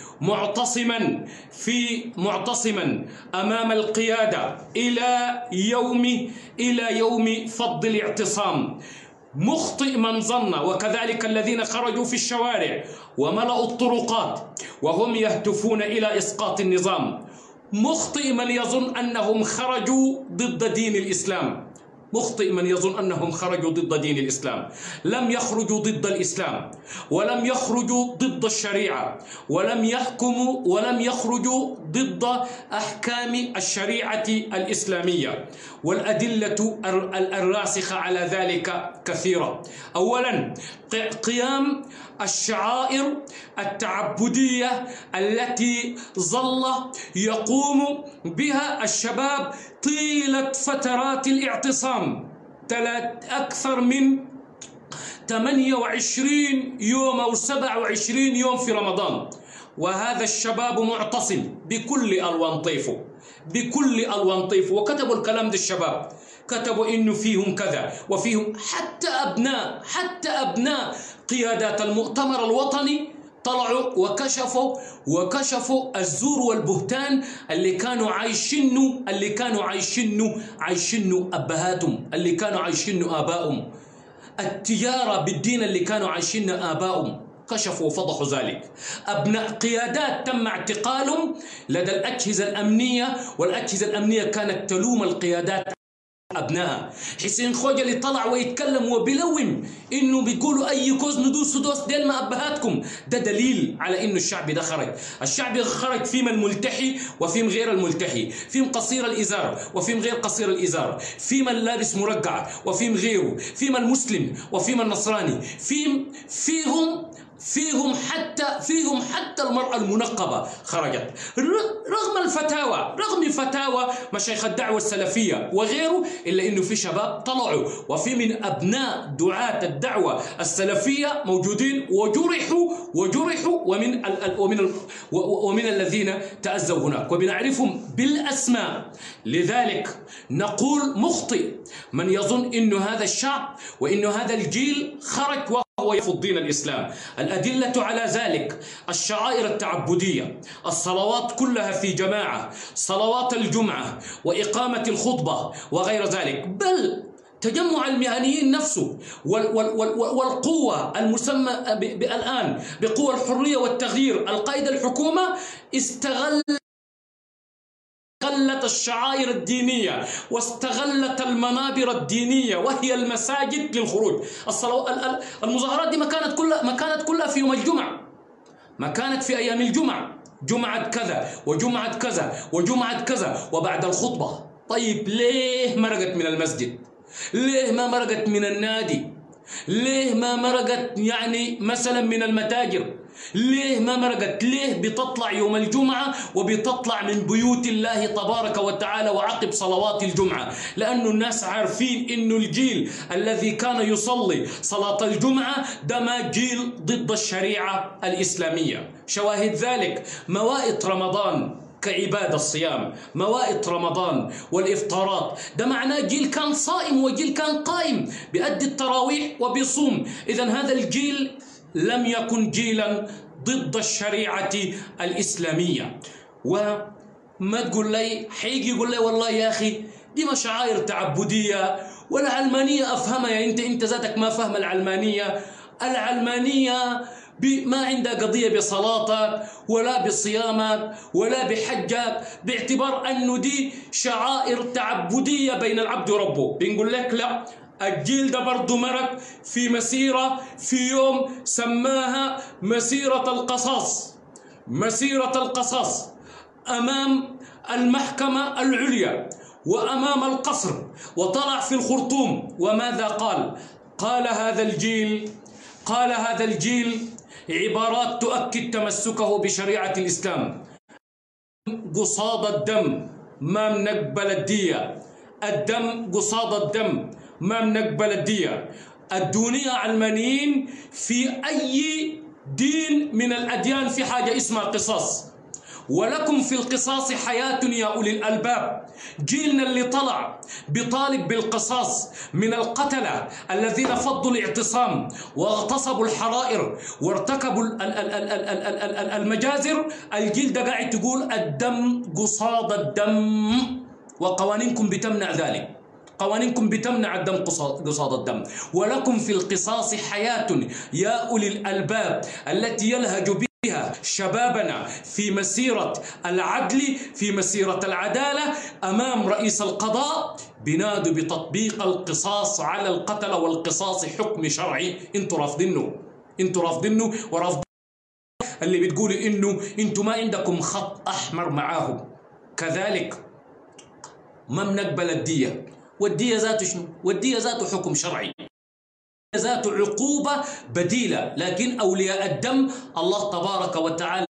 معتصما أمام القيادة إلى يوم فض الاعتصام. مخطئ من ظن، وكذلك الذين خرجوا في الشوارع وملأوا الطرقات وهم يهتفون إلى إسقاط النظام. مخطئ من يظن أنهم خرجوا ضد دين الإسلام. لم يخرجوا ضد الإسلام، ولم يخرجوا ضد الشريعة، ولم يخرجوا ضد أحكام الشريعة الإسلامية. والأدلة الراسخة على ذلك كثيرة. أولا، قيام الشعائر التعبدية التي ظل يقوم بها الشباب طيلة فترات الاعتصام، أكثر من 28 يوم أو 27 يوم في رمضان. وهذا الشباب معتصم بكل ألوان طيفه، وكتبوا الكلام ده. الشباب كتبوا إنه فيهم كذا وفيهم، حتى أبناء قيادات المؤتمر الوطني طلعوا وكشفوا الزور والبهتان اللي كانوا عايشينه أبهاتهم، اللي كانوا عايشينه آبائهم، التجارة بالدين اللي كانوا عايشينه آبائهم. كشفوا وفضحوا ذلك. أبناء قيادات تم اعتقالهم لدى الأجهزة الأمنية، والأجهزة الأمنية كانت تلوم القيادات أبنائها. حسين خوجلي طلع ويتكلم وبيلوم إنه بيقولوا أي كوز ندوس ديل ما أبهاتكم. ده دليل على إنه الشعب ده خرج. الشعب خرج فيما الملتحي وفيما غير الملتحي، فيما قصير الإزار وفيما غير قصير الإزار، فيما لابس مرقع وفيما غيره، فيما المسلم وفيما النصراني، فيهم حتى المرأة المنقبة خرجت، رغم فتاوى مشايخ الدعوة السلفية وغيره، إلا إنه في شباب طلعوا، وفي من أبناء دعاة الدعوة السلفية موجودين وجرحوا ومن الذين تأذوا هناك، وبنعرفهم بالأسماء. لذلك نقول مخطئ من يظن إنه هذا الشعب وإنه هذا الجيل خرج وهو يرفض دين الإسلام. الأدلة على ذلك الشعائر التعبدية، الصلوات كلها في جماعة، صلوات الجمعة وإقامة الخطبة وغير ذلك، بل تجمع المهنيين نفسه والقوة المسمى الآن بقوة الحرية والتغيير. القائد الحكومة استغلت الشعائر الدينية واستغلت المنابر الدينية وهي المساجد للخروج. المظاهرات دي ما كانت كلها في يوم الجمعة، ما كانت في أيام الجمعة، جمعة كذا وجمعة كذا وجمعة كذا وبعد الخطبة. طيب ليه مرقت من المسجد؟ ليه ما مرقت من النادي؟ ليه ما مرقت يعني مثلا من المتاجر؟ ليه ما مرقت؟ ليه بتطلع يوم الجمعة وبتطلع من بيوت الله تبارك وتعالى وعقب صلوات الجمعة؟ لأنه الناس عارفين إنه الجيل الذي كان يصلي صلاة الجمعة ده ما جيل ضد الشريعة الإسلامية. شواهد ذلك موائد رمضان كعباد الصيام، موائد رمضان والإفطارات، ده معناه جيل كان صائم وجيل كان قائم بيؤدي التراويح وبيصوم. إذن هذا الجيل لم يكن جيلا ضد الشريعة الإسلامية. وما تقول لي حيجي يقول لي والله يا أخي دي ما شعائر تعبدية والعلمانية أفهمها. يا أنت ذاتك ما فهم العلمانية ما عندها قضية بصلاتك ولا بصيامك ولا بحجك، باعتبار أنه دي شعائر تعبدية بين العبد وربه. بنقول لك لا، الجيل ده برضو مرق في مسيرة في يوم سماها مسيرة القصاص أمام المحكمة العليا، وأمام القصر وطلع في الخرطوم، وماذا قال؟ قال هذا الجيل عبارات تؤكد تمسكه بشريعة الإسلام: قصاد الدم ما بنقبل الدية، الدم قصاد الدم ما بنقبل الدية. الدنيا علمانيين في أي دين من الأديان في حاجة اسمها قصاص، ولكم في القصاص حياة يا أولي الألباب. جيلنا اللي طلع بطالب بالقصاص من القتلة الذين فضوا الاعتصام واغتصبوا الحرائر وارتكبوا المجازر، الجيل ده قاعد تقول الدم قصاد الدم، وقوانينكم بتمنع ذلك، قوانينكم بتمنع الدم قصاد الدم. ولكم في القصاص حياة يا أولي الألباب التي يلهج بها شبابنا في مسيرة العدل، في مسيرة العدالة أمام رئيس القضاء، بنادوا بتطبيق القصاص على القتلة، والقصاص حكم شرعي. انتوا رافضينه ورافضين اللي بتقولوا انه انتوا ما عندكم خط احمر معاهم. كذلك ما بنقبل الدية، والدية ذاته شنو؟ والدية ذاته حكم شرعي، ذات عقوبة بديلة. لكن أولياء الدم الله تبارك وتعالى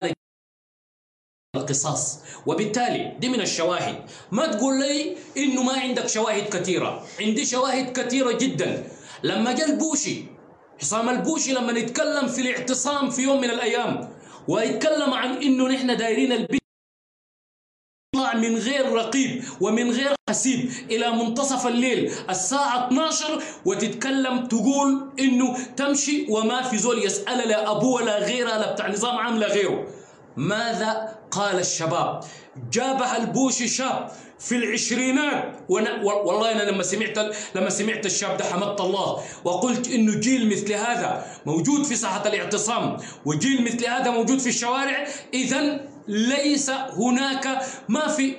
القصاص. وبالتالي دي من الشواهد. ما تقول لي إنه ما عندك شواهد كثيرة، عندي شواهد كثيرة جدا. لما جاء البوشي، حسام البوشي، لما نتكلم في الاعتصام في يوم من الأيام ويتكلم عن إنه نحن دايرين البيت من غير رقيب ومن غير حسيب إلى منتصف الليل الساعة 12 وتتكلم تقول إنه تمشي وما في زول يسأل لا أبوه ولا غيره لا بتاع نظام عام لا غيره. ماذا قال الشباب؟ جابها البوشي شاب في العشرينات، والله أنا لما سمعت الشاب ده حمدت الله وقلت إنه جيل مثل هذا موجود في ساحة الاعتصام وجيل مثل هذا موجود في الشوارع، إذن ليس هناك ما في،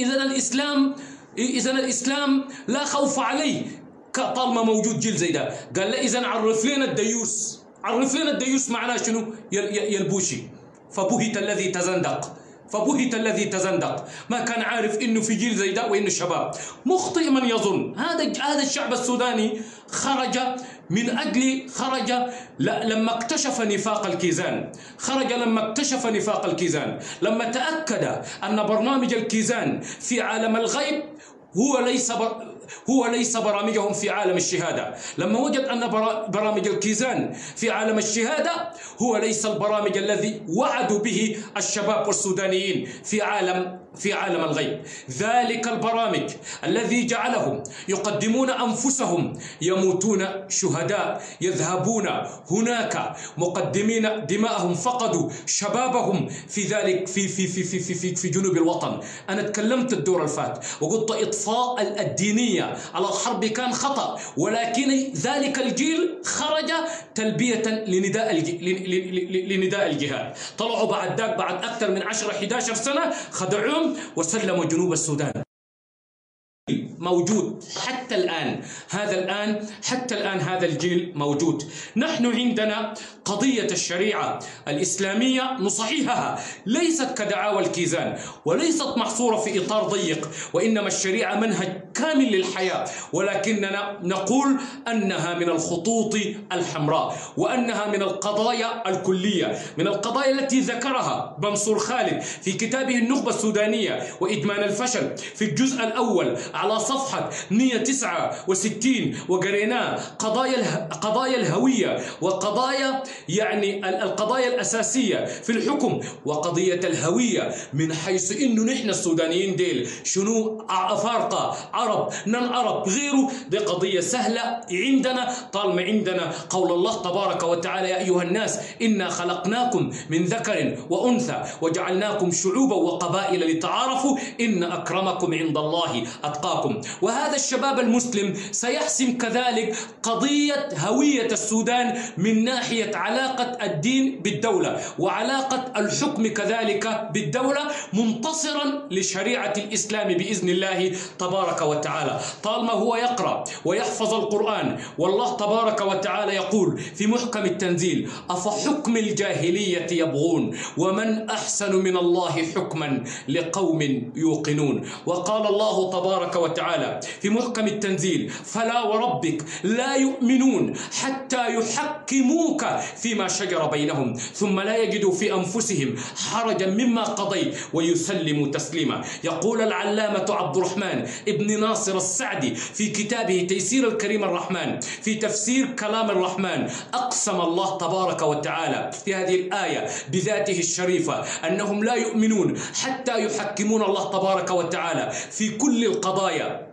إذن الإسلام لا خوف عليه طالما موجود جيل زي ده. قال له إذن عرف لنا الديوس معناه شنو يا البوشي. فبهت الذي تزندق، ما كان عارف إنه في جيل زي ده وإنه الشباب. مخطئ من يظن هذا الشعب السوداني خرج لما اكتشف نفاق الكيزان، لما تأكد أن برنامج الكيزان في عالم الغيب هو ليس برامجهم في عالم الشهادة، لما وجد أن برامج الكيزان في عالم الشهادة هو ليس البرامج الذي وعدوا به الشباب والسودانيين في عالم الغيب. ذلك البرامج الذي جعلهم يقدمون أنفسهم يموتون شهداء، يذهبون هناك مقدمين دماءهم، فقدوا شبابهم في ذلك في جنوب الوطن. أنا تكلمت الدور الفات وقلت إطفاء الدينية على الحرب كان خطأ، ولكن ذلك الجيل خرج تلبية لنداء الجهاد. طلعوا بعد أكثر من 10-11 سنة خدعوهم وسلموا جنوب السودان. موجود حتى الآن، هذا الجيل موجود. نحن عندنا قضية الشريعة الإسلامية نصحيحها، ليست كدعاوى الكيزان وليست محصورة في إطار ضيق، وإنما الشريعة منهج كامل للحياة، ولكننا نقول أنها من الخطوط الحمراء، وأنها من القضايا الكلية، من القضايا التي ذكرها منصور خالد في كتابه النخبة السودانية وإدمان الفشل في الجزء الأول على صفحة 169 وقريناه. قضايا الهوية وقضايا القضايا الأساسية في الحكم، وقضية الهوية من حيث إنه نحن السودانيين ديل شنو أفارقة عرب نن عرب غيره، دي قضية سهلة عندنا طالما عندنا قول الله تبارك وتعالى: يا أيها الناس إنا خلقناكم من ذكر وأنثى وجعلناكم شعوبا وقبائل لتعارفوا إن أكرمكم عند الله أتقاكم. وهذا الشباب المسلم سيحسم كذلك قضية هوية السودان من ناحية علاقة الدين بالدولة وعلاقة الحكم كذلك بالدولة، منتصرا لشريعة الإسلام بإذن الله تبارك وتعالى. وتعالى، طالما هو يقرأ ويحفظ القرآن والله تبارك وتعالى يقول في محكم التنزيل: أفحكم الجاهلية يبغون ومن أحسن من الله حكما لقوم يوقنون. وقال الله تبارك وتعالى في محكم التنزيل: فلا وربك لا يؤمنون حتى يحكموك فيما شجر بينهم ثم لا يجدوا في أنفسهم حرجا مما قضيت ويسلموا تسليما. يقول العلامة عبد الرحمن ابن ناصر السعدي في كتابه تيسير الكريم الرحمن في تفسير كلام الرحمن: أقسم الله تبارك وتعالى في هذه الآية بذاته الشريفة أنهم لا يؤمنون حتى يحكمون الله تبارك وتعالى في كل القضايا،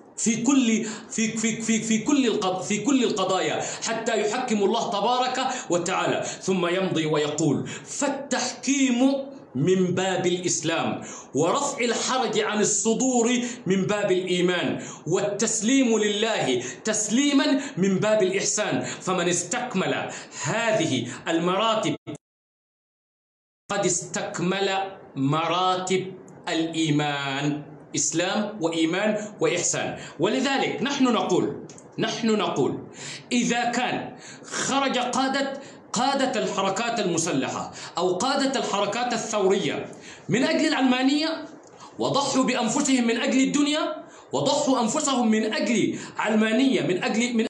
في كل القضايا حتى يحكم الله تبارك وتعالى. ثم يمضي ويقول: فالتحكيم من باب الإسلام، ورفع الحرج عن الصدور من باب الإيمان، والتسليم لله تسليما من باب الإحسان. فمن استكمل هذه المراتب قد استكمل مراتب الإيمان: إسلام وإيمان وإحسان. ولذلك نحن نقول إذا كان خرج قادة الحركات المسلحة أو قادة الحركات الثورية من أجل العلمانية وضحوا بأنفسهم من أجل الدنيا، وضحوا أنفسهم من أجل علمانية، من أجل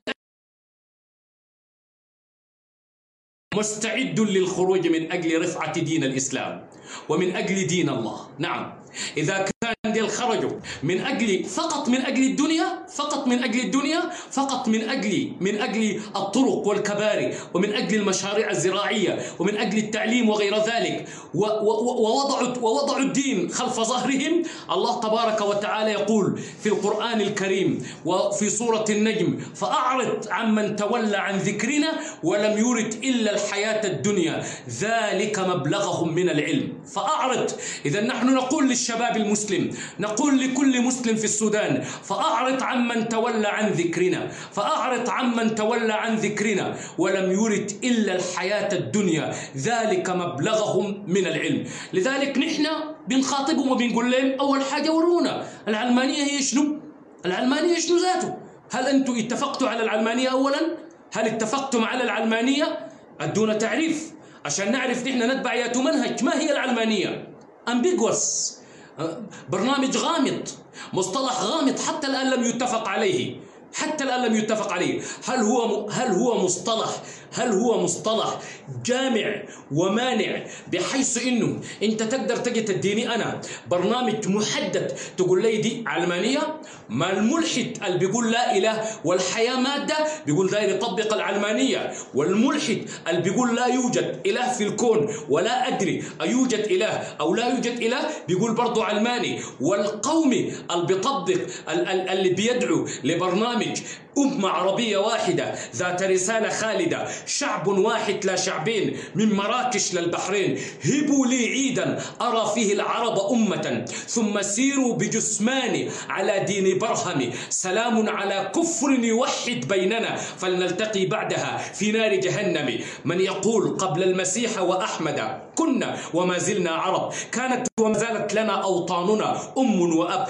مستعد للخروج من أجل رفعة دين الإسلام ومن أجل دين الله. نعم، إذا كان دي خرجوا فقط من أجل الدنيا، فقط من أجل الطرق والكباري ومن أجل المشاريع الزراعية ومن أجل التعليم وغير ذلك، ووضعوا الدين خلف ظهرهم، الله تبارك وتعالى يقول في القرآن الكريم وفي سورة النجم: فأعرض عمن تولى عن ذكرنا ولم يرد إلا الحياة الدنيا ذلك مبلغهم من العلم. فأعرض. إذا نحن نقول للشباب المسلم، نقول لكل مسلم في السودان: فأعرض عمن تولى عن ذكرنا، فأعرض عمن تولى عن ذكرنا ولم يرد إلا الحياة الدنيا ذلك مبلغهم من العلم. لذلك نحن بنخاطبهم وبنقول لهم: أول حاجة ورونا العلمانية هي شنو؟ العلمانية شنو ذاته؟ هل أنتم اتفقتوا على العلمانية أولا؟ هل اتفقتم على العلمانية؟ أدونا تعريف عشان نعرف نحن نتبع ياتو منهج. ما هي العلمانية؟ أمبيغوس، برنامج غامض، مصطلح غامض حتى الآن لم يتفق عليه، هل هو مصطلح جامع ومانع بحيث انه انت تقدر تجي تديني انا برنامج محدد تقول لي دي علمانيه؟ ما الملحد اللي بيقول لا اله والحياه ماده بيقول داير يطبق العلمانيه، والملحد اللي بيقول لا يوجد اله في الكون ولا ادري ايوجد اله او لا يوجد اله بيقول برضه علماني، والقومي اللي بيطبق اللي بيدعو لبرنامج أمة عربية واحدة ذات رسالة خالدة، شعب واحد لا شعبين، من مراكش للبحرين، هبوا لي عيدا أرى فيه العرب أمة، ثم سيروا بجثماني على دين برهم، سلام على كفر يوحد بيننا فلنلتقي بعدها في نار جهنم. من يقول قبل المسيح وأحمد كنا وما زلنا عرب، كانت وما زالت لنا أوطاننا أم وأب،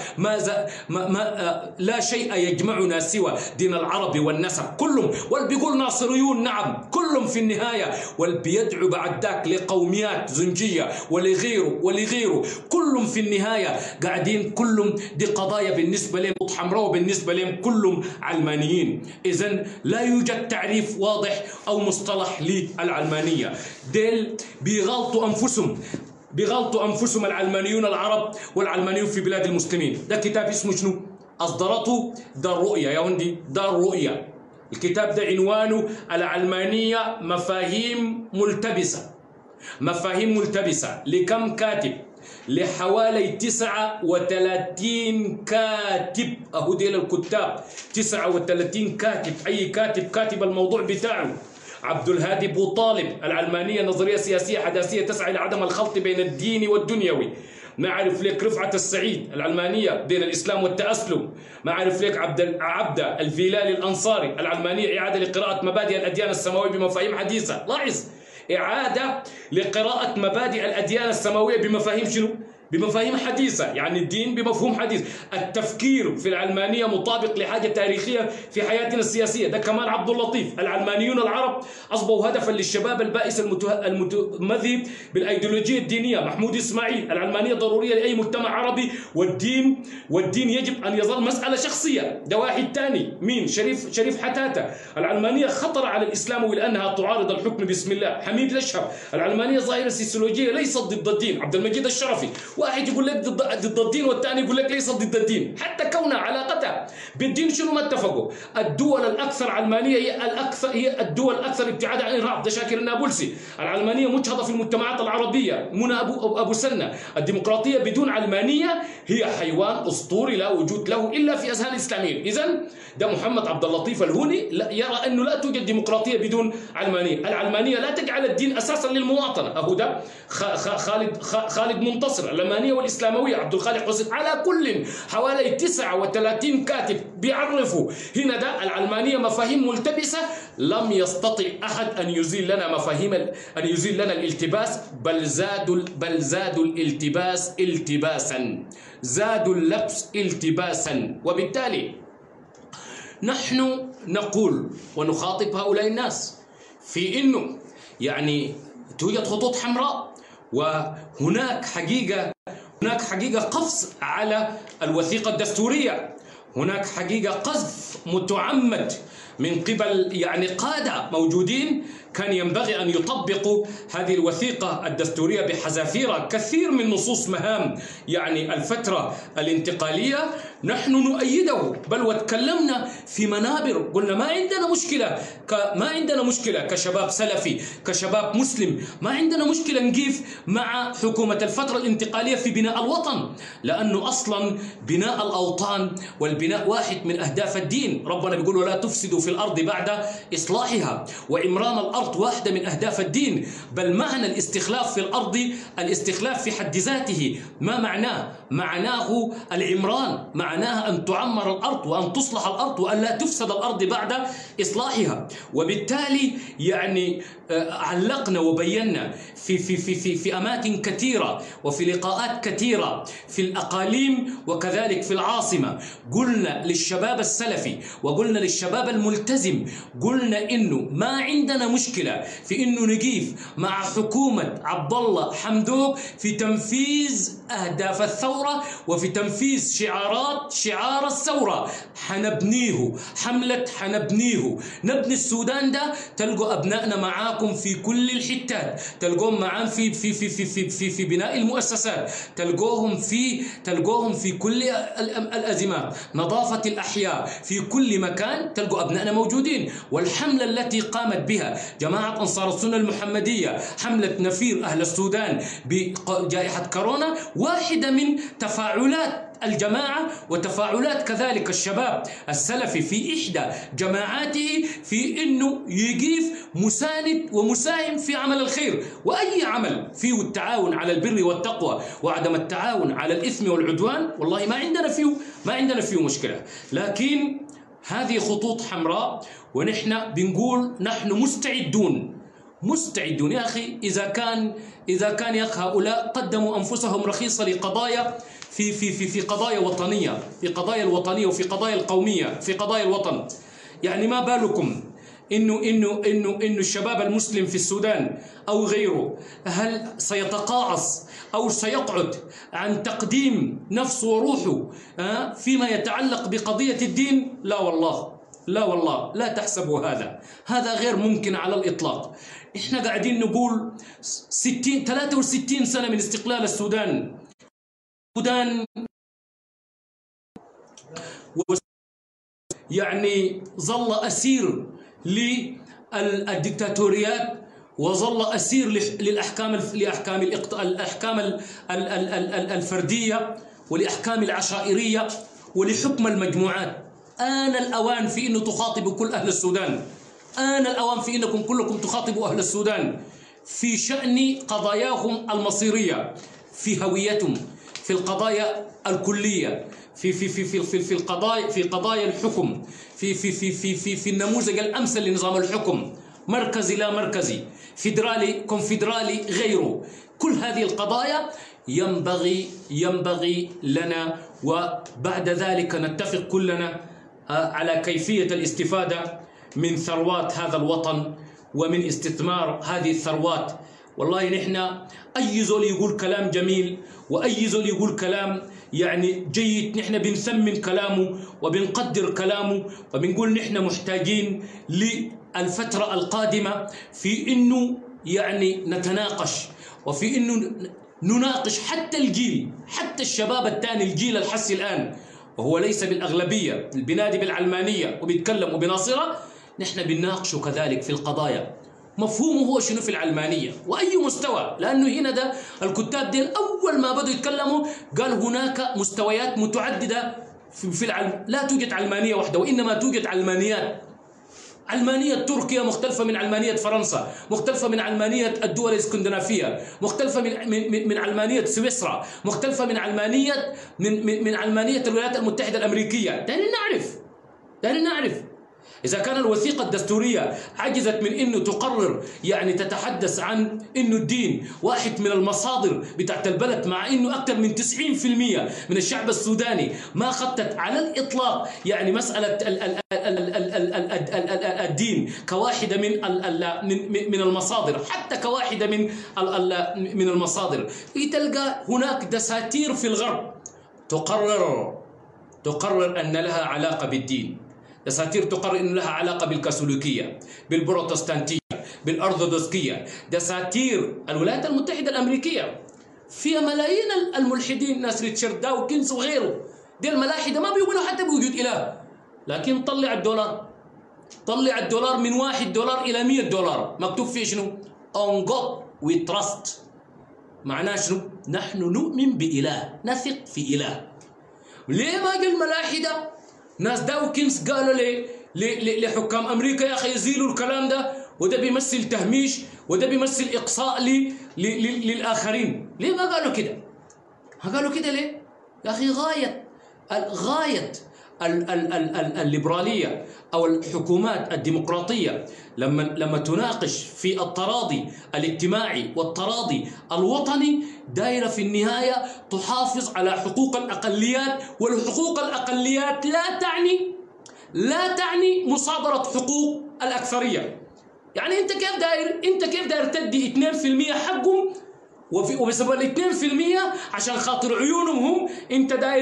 لا شيء يجمعنا سوى دين العرب والنسب. كلهم واللي بيقول ناصريون نعم كلهم في النهاية، واللي بيدعو بعد ذاك لقوميات زنجية ولغيره كلهم في النهاية قاعدين كلهم دي قضايا بالنسبة لهم حمراء وبالنسبة لهم كلهم علمانيين. إذن لا يوجد تعريف واضح أو مصطلح للعلمانية. ديل بيغلطوا أنفسهم العلمانيون العرب والعلمانيون في بلاد المسلمين. ده كتاب اسمه شنو؟ أصدرته دار رؤية يا وندي، دار رؤية. الكتاب ده عنوانه العلمانية مفاهيم ملتبسة. لكم كاتب؟ لحوالي 39 كاتب. أهو ديل الكتاب 39 كاتب، أي كاتب الموضوع بتاعه. عبد الهادي بو طالب، العلمانية نظرية سياسية حداثية تسعى إلى عدم الخلط بين الدين والدنيوي. ما عرف لك رفعة السعيد، العلمانية بين الإسلام والتأسلم. ما عرف لك عبد الفيلالي الأنصاري، العلمانية إعادة لقراءة مبادئ الأديان السماوية بمفاهيم حديثة. لاحظ، إعادة لقراءة مبادئ الأديان السماوية بمفاهيم شنو؟ بمفاهيم حديثة، يعني الدين بمفهوم حديث. التفكير في العلمانية مطابق لحاجة تاريخية في حياتنا السياسية. ده كمال عبد اللطيف. العلمانيون العرب أصبحوا هدفا للشباب البائس المتمذهب بالأيديولوجية الدينية. محمود إسماعيل: العلمانية ضرورية لأي مجتمع عربي، والدين يجب أن يظل مسألة شخصية. ده واحد تاني، مين؟ شريف حتاتة: العلمانية خطر على الإسلام ولأنها تعارض الحكم بسم الله. حميد الأشهر: العلمانية ظاهرة سيسولوجية ليست ضد الدين. عبد المجيد الشرفي: واحد يقول لك ضد الدين والثاني يقول لك ليست ضد الدين، حتى كون علاقتها بالدين شنو ما اتفقوا. الدول الأكثر علمانية هي الدول الأكثر ابتعادا عن الإرهاب. ده شاكر النابلسي: العلمانية مجهضة في المجتمعات العربية. منى أبو سنة: الديمقراطية بدون علمانية هي حيوان أسطوري لا وجود له إلا في أذهان الإسلاميين. إذن ده محمد عبد اللطيف الهوني يرى أنه لا توجد ديمقراطية بدون علمانية. العلمانية لا تجعل الدين أساسا للمواطنة. أهو ده خالد منتصر: العلمانية والإسلاموية. عبد الخالق حسين. على كل حوالي 39 كاتب بيعرفوا هنا ده العلمانية مفاهيم ملتبسة. لم يستطع أحد أن يزيل لنا الالتباس، بل زادوا الالتباس التباسا، زادوا اللبس التباسا. وبالتالي نحن نقول ونخاطب هؤلاء الناس في إنه يعني توجد خطوط حمراء، وهناك حقيقة قفز على الوثيقة الدستورية. هناك حقيقة قذف متعمد من قبل يعني قادة موجودين كان ينبغي أن يطبقوا هذه الوثيقة الدستورية بحذافيرها. كثير من نصوص مهام يعني الفترة الانتقالية نحن نؤيده، بل وتكلمنا في منابر قلنا ما عندنا مشكلة كشباب سلفي، كشباب مسلم، ما عندنا مشكلة نقيف مع حكومة الفترة الانتقالية في بناء الوطن، لأنه أصلا بناء الأوطان والبناء واحد من أهداف الدين. ربنا بيقول: ولا تفسدوا في الأرض بعد إصلاحها. وإمران الأرض واحدة من أهداف الدين. بل معنى الاستخلاف في الأرض، الاستخلاف في حد ذاته ما معناه؟ معناه العمران، معناها أن تعمر الأرض وأن تصلح الأرض وأن لا تفسد الأرض بعد إصلاحها. وبالتالي يعني علقنا وبينا في أماكن كثيرة وفي لقاءات كثيرة في الأقاليم وكذلك في العاصمة، قلنا للشباب السلفي وقلنا للشباب الملتزم، قلنا إنه ما عندنا مشكلة في إنه نقيف مع حكومة عبد الله حمدوك في تنفيذ أهداف الثورة وفي تنفيذ شعار الثورة. حنبنيه، حملة حنبنيه، نبني السودان ده. تلقوا أبنائنا معاكم في كل الحتات، تلقوهم معانا في بناء المؤسسات، تلقوهم في كل الأزمات، نظافة الأحياء في كل مكان تلقوا أبنائنا موجودين. والحملة التي قامت بها جماعة أنصار السنة المحمدية، حملة نفير أهل السودان بجائحة كورونا، واحدة من تفاعلات الجماعة وتفاعلات كذلك الشباب السلفي في إحدى جماعاته في إنه يقيف مساند ومساهم في عمل الخير. وأي عمل فيه التعاون على البر والتقوى وعدم التعاون على الإثم والعدوان والله ما عندنا فيه مشكلة. لكن هذه خطوط حمراء، ونحن بنقول نحن مستعدون يا أخي. إذا كان يا أخي هؤلاء قدموا أنفسهم رخيصة لقضايا في قضايا وطنية، في قضايا الوطنية وفي قضايا القومية، في قضايا الوطن، يعني ما بالكم إنه الشباب المسلم في السودان أو غيره هل سيتقاعس أو سيقعد عن تقديم نفسه وروحه فيما يتعلق بقضية الدين؟ لا والله لا تحسبوا هذا غير ممكن على الإطلاق. إحنا قاعدين نقول 63 سنة من استقلال السودان يعني ظل أسير للديكتاتوريات، وظل أسير للأحكام الفردية ولأحكام العشائرية ولحكم المجموعات. آن الأوان في أنه تخاطبوا كل أهل السودان، آن الأوان في أنكم كلكم تخاطبوا أهل السودان في شأن قضاياهم المصيرية، في هويتهم، في القضايا الكلية، في قضايا الحكم، في النموذج الأمثل لنظام الحكم، مركزي لا مركزي، فيدرالي كونفدرالي غيره. كل هذه القضايا ينبغي لنا، وبعد ذلك نتفق كلنا على كيفية الاستفادة من ثروات هذا الوطن ومن استثمار هذه الثروات. والله نحن أي زول يقول كلام جميل وأي زول يقول كلام يعني جيد نحن بنثمن كلامه وبنقدر كلامه، وبنقول نحن محتاجين للفترة القادمة في إنه يعني نتناقش، وفي إنه نناقش حتى الجيل، حتى الشباب الثاني، الجيل الحسي الآن وهو ليس بالأغلبية، بينادي بالعلمانية وبيتكلم وبناصرة، نحن بنناقشه كذلك في القضايا. مفهومه هو شنو في العلمانية وأي مستوى، لأنه هنا ده الكتاب ديل أول ما بدوا يتكلموا قال هناك مستويات متعددة في العلم، لا توجد علمانية واحدة، وإنما توجد علمانيات. علمانية تركيا مختلفة من علمانية فرنسا، مختلفة من علمانية الدول الاسكندنافية، مختلفة من علمانية سويسرا، مختلفة من علمانية الولايات المتحدة الأمريكية. دعني نعرف إذا كان الوثيقة الدستورية عجزت من إنه تقرر يعني تتحدث عن إنه الدين واحد من المصادر بتاعت البلد، مع إنه أكثر من 90% من الشعب السوداني ما خطت على الإطلاق يعني مسألة الدين كواحدة من المصادر، حتى كواحدة من المصادر. تلقى هناك دساتير في الغرب تقرر أن لها علاقة بالدين، دساتير تقرر أن لها علاقة بالكاثوليكية، بالبروتستانتية، بالأرثوذكسية. دساتير الولايات المتحدة الأمريكية فيها ملايين الملحدين، ناس ريتشارد داوكنز وغيره، دي الملاحدة ما بيقولوا حتى بوجود إله، لكن طلع الدولار من $1 إلى $100 مكتوب فيه شنو؟ On God we trust. معناه شنو؟ نحن نؤمن بإله، نثق في إله. ليه ما جاء الملاحدة ناس داوكنز قالوا لحكام أمريكا يا أخي يزيلوا الكلام ده، وده بيمثل تهميش، وده بيمثل إقصاء للآخرين؟ ليه ما قالوا كده؟ ما قالوا كده ليه؟ يا أخي غاية الليبرالية أو الحكومات الديمقراطية لما تناقش في التراضي الاجتماعي والتراضي الوطني، دائرة في النهاية تحافظ على حقوق الأقليات، والحقوق الأقليات لا تعني مصادرة حقوق الأكثرية. يعني أنت كيف داير تدي 2% حقهم، وبسبب 2% عشان خاطر عيونهم هم أنت داير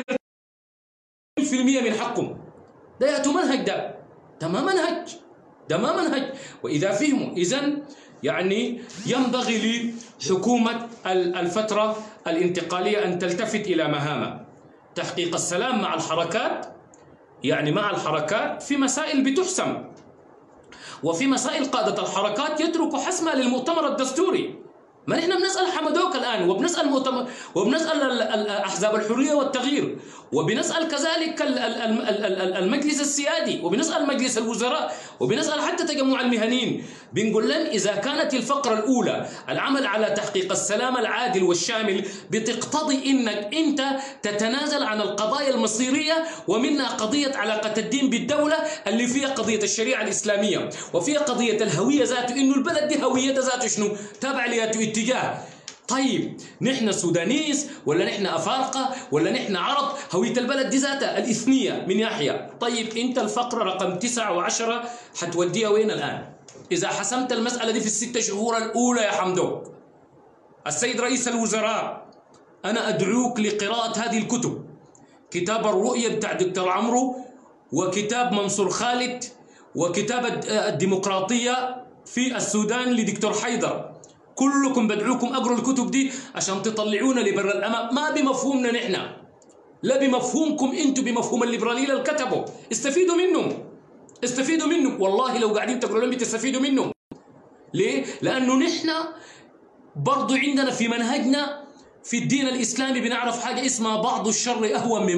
2% من حقهم. ده يأتوا منهج، ده ما منهج. وإذا فهموا إذن يعني ينبغي لحكومة الفترة الانتقالية أن تلتفت إلى مهامها تحقيق السلام مع الحركات، يعني مع الحركات في مسائل بتحسم، وفي مسائل قادة الحركات يتركوا حسمها للمؤتمر الدستوري. ما نحن بنسأل حمدوك الآن، وبنسأل أحزاب الحرية والتغيير، وبنسأل كذلك المجلس السيادي، وبنسأل مجلس الوزراء، وبنسأل حتى تجمع المهنيين. بنقول لهم إذا كانت الفقرة الأولى العمل على تحقيق السلام العادل والشامل بتقتضي إنك أنت تتنازل عن القضايا المصيرية، ومنها قضية علاقة الدين بالدولة اللي فيها قضية الشريعة الإسلامية، وفيها قضية الهوية ذاته، إنه البلد دي هويتها ذاته شنو؟ تابع لياته اتجاه. طيب نحن سودانيس ولا نحن أفارقة ولا نحن عرب؟ هوية البلد دي ذاتها الإثنية من ناحية. طيب أنت الفقرة رقم 9 و10 حتوديها وين الآن؟ إذا حسمت المسألة دي في ال6 شهور الأولى يا حمدوك، السيد رئيس الوزراء أنا أدعوك لقراءة هذه الكتب، كتاب الرؤية بتاع دكتور عمرو، وكتاب منصور خالد، وكتاب الديمقراطية في السودان لدكتور حيدر. كلكم بدعوكم اقروا الكتب دي عشان تطلعونا لبر الامام، ما بمفهومنا نحن، لا بمفهومكم انتم، بمفهوم الليبراليين اللي كتبوا. استفيدوا منهم، والله لو قاعدين تقروا لهم بتستفيدوا منهم. ليه؟ لانه نحن برضو عندنا في منهجنا في الدين الاسلامي بنعرف حاجه اسمها بعض الشر اهون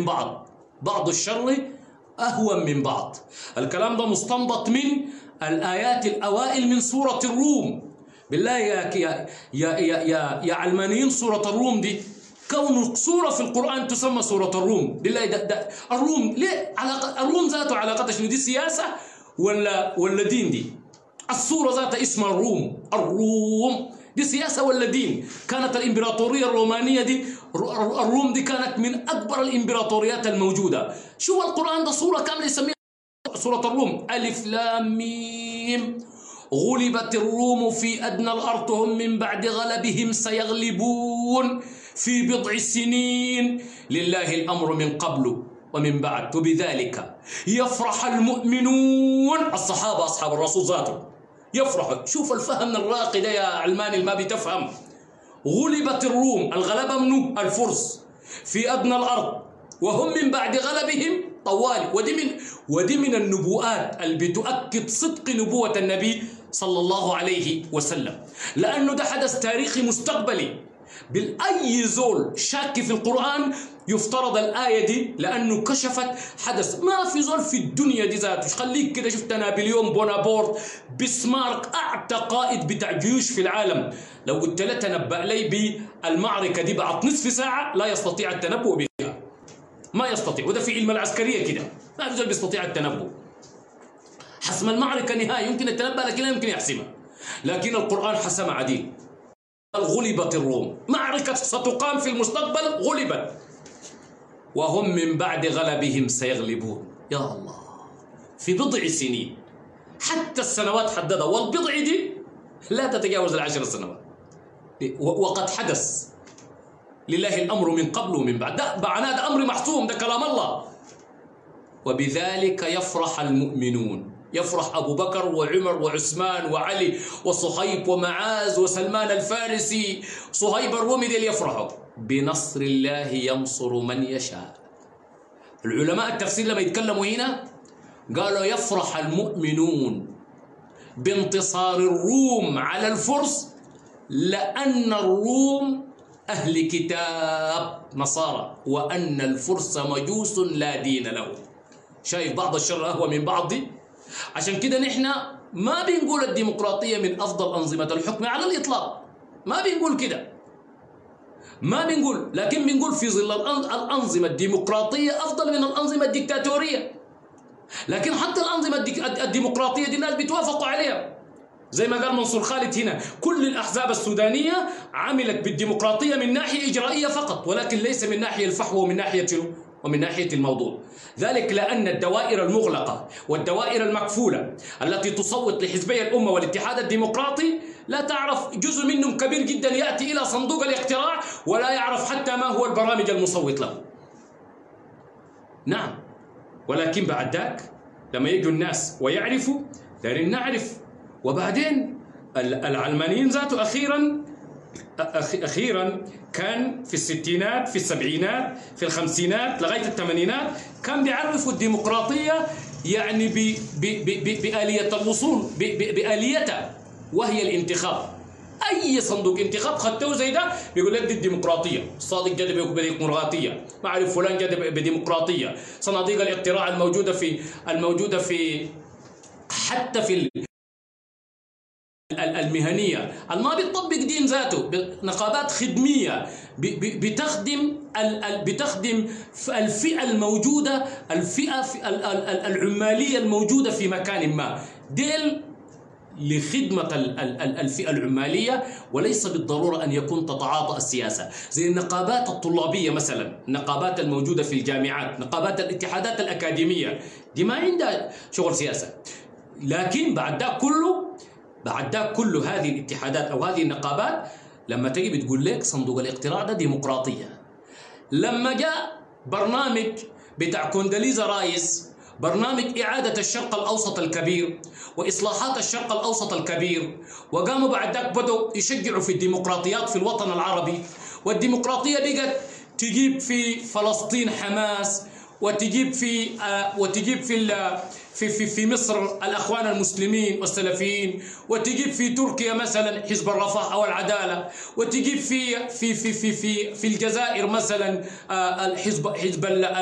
من بعض. الكلام ده مستنبط من الايات الاوائل من سوره الروم. بالله يا علمانيين، سورة الروم دي كون سورة في القرآن تسمى سورة الروم، بالله ده الروم ليه؟ الروم ذاته علاقتها شنو؟ دي سياسة ولا دين؟ دي السورة ذاتها اسمها الروم دي سياسة ولا دين؟ كانت الإمبراطورية الرومانية دي، الروم دي كانت من أكبر الإمبراطوريات الموجودة. شو القرآن ده صورة كاملة يسميها سورة الروم، ألف لام ميم. غلبت الروم في أدنى الأرض هم من بعد غلبهم سيغلبون في بضع سنين لله الأمر من قبل ومن بعد وبذلك يفرح المؤمنون. الصحابة أصحاب الرسول ذاته يفرحوا. شوف الفهم الراقي ده يا علماني اللي ما بتفهم. غلبت الروم، الغلبة منو؟ الفرس، في أدنى الأرض وهم من بعد غلبهم طوالي. ودي من النبوءات اللي بتؤكد صدق نبوة النبي صلى الله عليه وسلم، لأنه ده حدث تاريخي مستقبلي. بالأي زول شاك في القرآن يفترض الآية دي، لأنه كشفت حدث ما في زول في الدنيا دي ذاته. خليك كده، شفت نابليون بونابرت، بسمارك، أعتى قائد بتاع جيوش في العالم، لو قلت له تنبأ لي بالمعركة دي بعد نصف ساعة لا يستطيع التنبؤ بها، ما يستطيع. وده في علم العسكرية كده، ما في زول بيستطيع التنبؤ. حسم المعركة نهائي، يمكن التنبأ لكن لا يمكن يحسمها، لكن القرآن حسم عديل. غلبت الروم، معركة ستقام في المستقبل، غلبت وهم من بعد غلبهم سيغلبون. يا الله، في بضع سنين، حتى السنوات حددها، والبضع دي لا تتجاوز 10 سنوات، وقد حدث. لله الأمر من قبل ومن بعد، ده معناه ده أمر محسوم، ده كلام الله. وبذلك يفرح المؤمنون، يفرح أبو بكر وعمر وعثمان وعلي وصهيب ومعاذ وسلمان الفارسي، صهيب الرومي ديل يفرحوا بنصر الله ينصر من يشاء. العلماء التفسير لما يتكلموا هنا قالوا يفرح المؤمنون بانتصار الروم على الفرس، لأن الروم أهل كتاب نصارى، وأن الفرس مجوس لا دين له. شايف بعض الشر أهوى من بعض دي؟ عشان كده نحن ما بنقول الديمقراطية من أفضل أنظمة الحكم على الإطلاق، ما بنقول كده، ما بنقول، لكن بنقول في ظل الأنظمة الديمقراطية أفضل من الأنظمة الديكتاتورية. لكن حتى الأنظمة الديمقراطية دي الناس بيتوافقوا عليها، زي ما قال منصور خالد هنا، كل الأحزاب السودانية عملت بالديمقراطية من ناحية إجرائية فقط، ولكن ليس من ناحية الفحوى ومن ناحية شنو؟ ومن ناحية الموضوع. ذلك لأن الدوائر المغلقة والدوائر المكفولة التي تصوت لحزبي الأمة والاتحاد الديمقراطي لا تعرف، جزء منهم كبير جدا يأتي إلى صندوق الاقتراع ولا يعرف حتى ما هو البرامج المصوت له. نعم، ولكن بعد ذاك لما يجوا الناس ويعرفوا، دارين نعرف. وبعدين العلمانيين ذاته أخيرا كان في الستينات، في السبعينات، في الخمسينات لغاية الثمانينات كان بيعرفوا الديمقراطية يعني بآلية الوصول، بآليتها، وهي الانتخاب. أي صندوق انتخاب خدته زي ده بيقول لك دي الديمقراطية. الصادق جد بيقول بديمقراطية، ما أعرف فلان جد بديمقراطية. صناديق الاقتراع الموجودة في حتى في المهنية ما بتطبق دين ذاته، نقابات خدمية بتخدم الفئة الموجودة، الفئة العمالية الموجودة في مكان ما، ديل لخدمة الفئة العمالية، وليس بالضرورة أن يكون تتعاطى السياسة. زي النقابات الطلابية مثلا، النقابات الموجودة في الجامعات، نقابات الاتحادات الأكاديمية، دي ما عندها شغل سياسة. لكن بعد ده كل هذه الاتحادات أو هذه النقابات لما تجي بتقول لك صندوق الاقتراع ده ديمقراطية. لما جاء برنامج بتاع كونداليزا رايس، برنامج إعادة الشرق الأوسط الكبير وإصلاحات الشرق الأوسط الكبير، وقاموا بعد ذلك بدأوا يشجعوا في الديمقراطيات في الوطن العربي، والديمقراطية بقت تجيب في فلسطين حماس، وتجيب في مصر الأخوان المسلمين والسلفيين، وتجيب في تركيا مثلا حزب الرفاه أو العدالة، وتجيب في الجزائر مثلا حزب